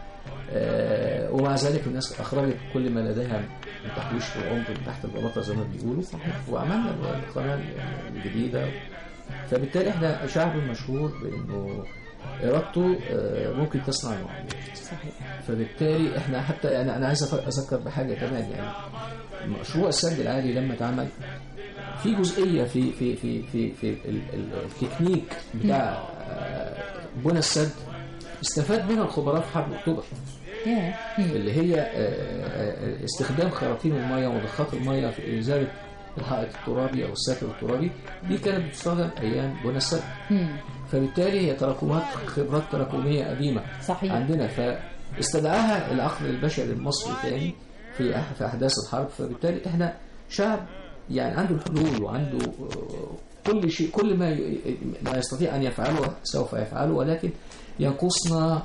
ومع ذلك الناس أخرجت كل ما لديها من تحويش في العمق من تحت البلاطة زي ما بيقولوا. صحيح. وعملنا القناة الجديدة. فبالتالي احنا شعب مشهور بأنه إرادته ممكن تصنع المعجزات. صحيح. فبالتالي احنا حتى يعني أنا عايز أذكر بحاجة كمان، يعني مشروع السد العالي لما اتعمل في جزئية في التكنيك بتاع بنى السد استفاد منها الخبراء في حرب أكتوبر، اللي هي استخدام خراطيم المياه وضخات المياه في إزالة الحائط الترابي أو الساتر الترابي. دي كانت بتستخدم أيام بنى السد. فبالتالي هي تراكمات خبرات تراكمية قديمة. صحيح. عندنا، فاستدعاها العقل البشري المصري تاني في أحداث الحرب. فبالتالي احنا شعب يعني عنده الحلول وعنده كل شيء، كل ما يستطيع أن يفعله سوف يفعله، ولكن ينقصنا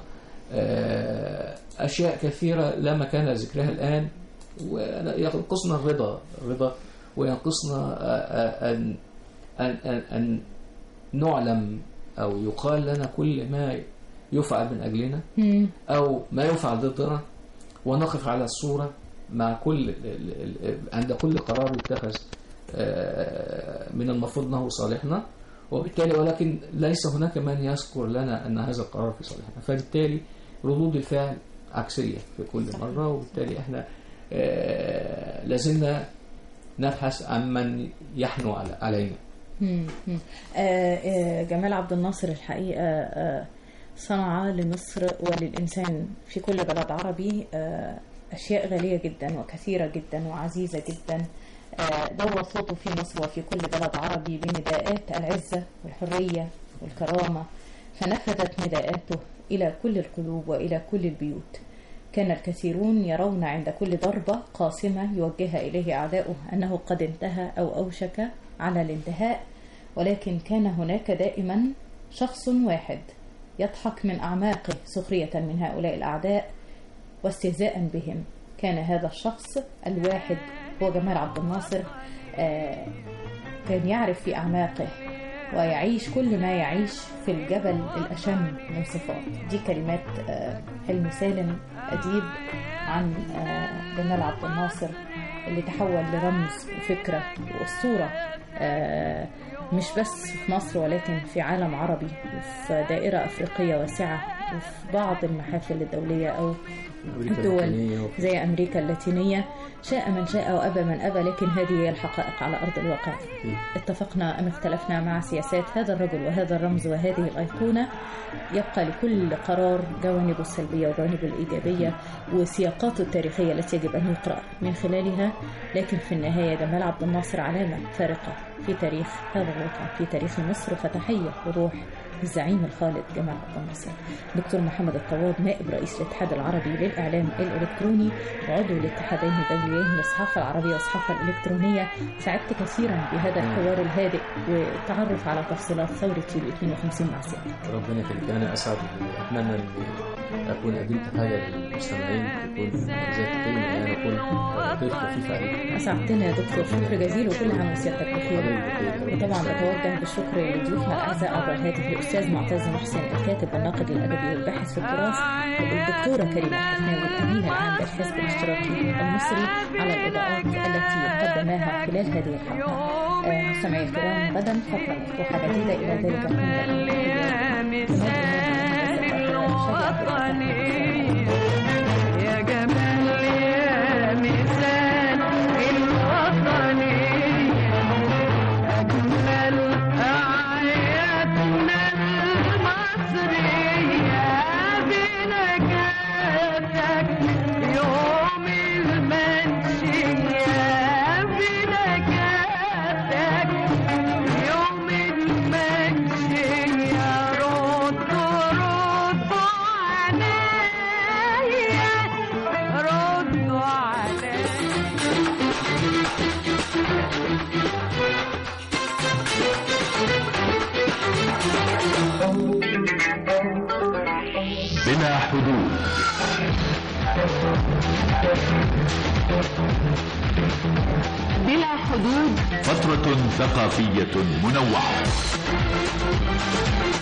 أشياء كثيرة لا مكان لذكرها الآن. وينقصنا الرضا، وينقصنا أن نعلم أو يقال لنا كل ما يفعل من أجلنا أو ما يفعل ضدنا، ونقف على الصورة مع عند كل قرار يتخذ من المفروض أنه صالحنا، وبالتالي ولكن ليس هناك من يذكر لنا أن هذا القرار في صالحنا. فبالتالي ردود الفعل عكسية في كل مرة، وبالتالي احنا لازلنا نبحث عن من يحنو علينا. جمال عبد الناصر الحقيقة صنع لمصر وللإنسان في كل بلد عربي أشياء غالية جدا وكثيرة جدا وعزيزة جدا. دور صوته في مصر وفي كل بلد عربي بنداءات العزة والحرية والكرامة، فنفذت نداءاته إلى كل القلوب وإلى كل البيوت. كان الكثيرون يرون عند كل ضربة قاسمة يوجهها إليه أعداؤه أنه قد انتهى أو أوشك على الانتهاء، ولكن كان هناك دائما شخص واحد يضحك من أعماقه سخرية من هؤلاء الأعداء واستهزاء بهم. كان هذا الشخص الواحد هو جمال عبد الناصر. كان يعرف في أعماقه ويعيش كل ما يعيش في الجبل الأشم من صفات. دي كلمات حلمي سالم أديب عن جمال عبد الناصر اللي تحول لرمز وفكرة وأسطورة مش بس في مصر ولكن في عالم عربي وفي دائرة أفريقية واسعة وفي بعض المحافل الدولية أو الدول زي أمريكا اللاتينية. شاء من شاء وأبى من أبى، لكن هذه هي الحقائق على أرض الواقع. اتفقنا أم اختلفنا مع سياسات هذا الرجل وهذا الرمز وهذه الأيقونة، يبقى لكل قرار جوانبه السلبية وجوانبه الإيجابية وسياقاته التاريخية التي يجب أن يقرأ من خلالها. لكن في النهاية جمال عبد الناصر علامة فارقة في تاريخ هذا الوطن، في تاريخ مصر. فتحية وروح الزعيم الخالد جمال عبد الناصر. دكتور محمد الطواب نائب رئيس الاتحاد العربي للإعلام الإلكتروني وعضو الاتحادين الدوليين للصحافة العربية والصحافة الإلكترونية، سعدت كثيرا بهذا الحوار الهادئ والتعرف على تفصيلات ثورة يوليو 52 مع سيادتك. ربنا يخليك. أنا أسعد، أتمنى أن أكون قدمت حاجة المستمعين يكون ذات قيمة ان انا اكون ضيف خفيف عليكم. اسعدتنا يا دكتور، شكر جزيل وكل عام وسيادتك بخير. وطبعا بتوجه بالشكر لضيوفنا الاعزاء عبر الهاتف الاستاذ معتز محسن الكاتب والناقد الادبي والباحث في التراث، والدكتوره كريمه الحفناوي الامين العام للحزب الاشتراكي المصري على الاضاءات التي قدماها خلال هذه الحلقه. مستمعي الكرام، غدا فقره مفتوحه جديده، الى ذلك يا جمال يا مثال الوطنية، أجمل أعيادنا المصرية بنجاتك يوم المنشية، بنجاتك يوم المنشية. ردوا عليا، ردوا عليا. بلا حدود. بلا حدود، فترة ثقافية منوعة.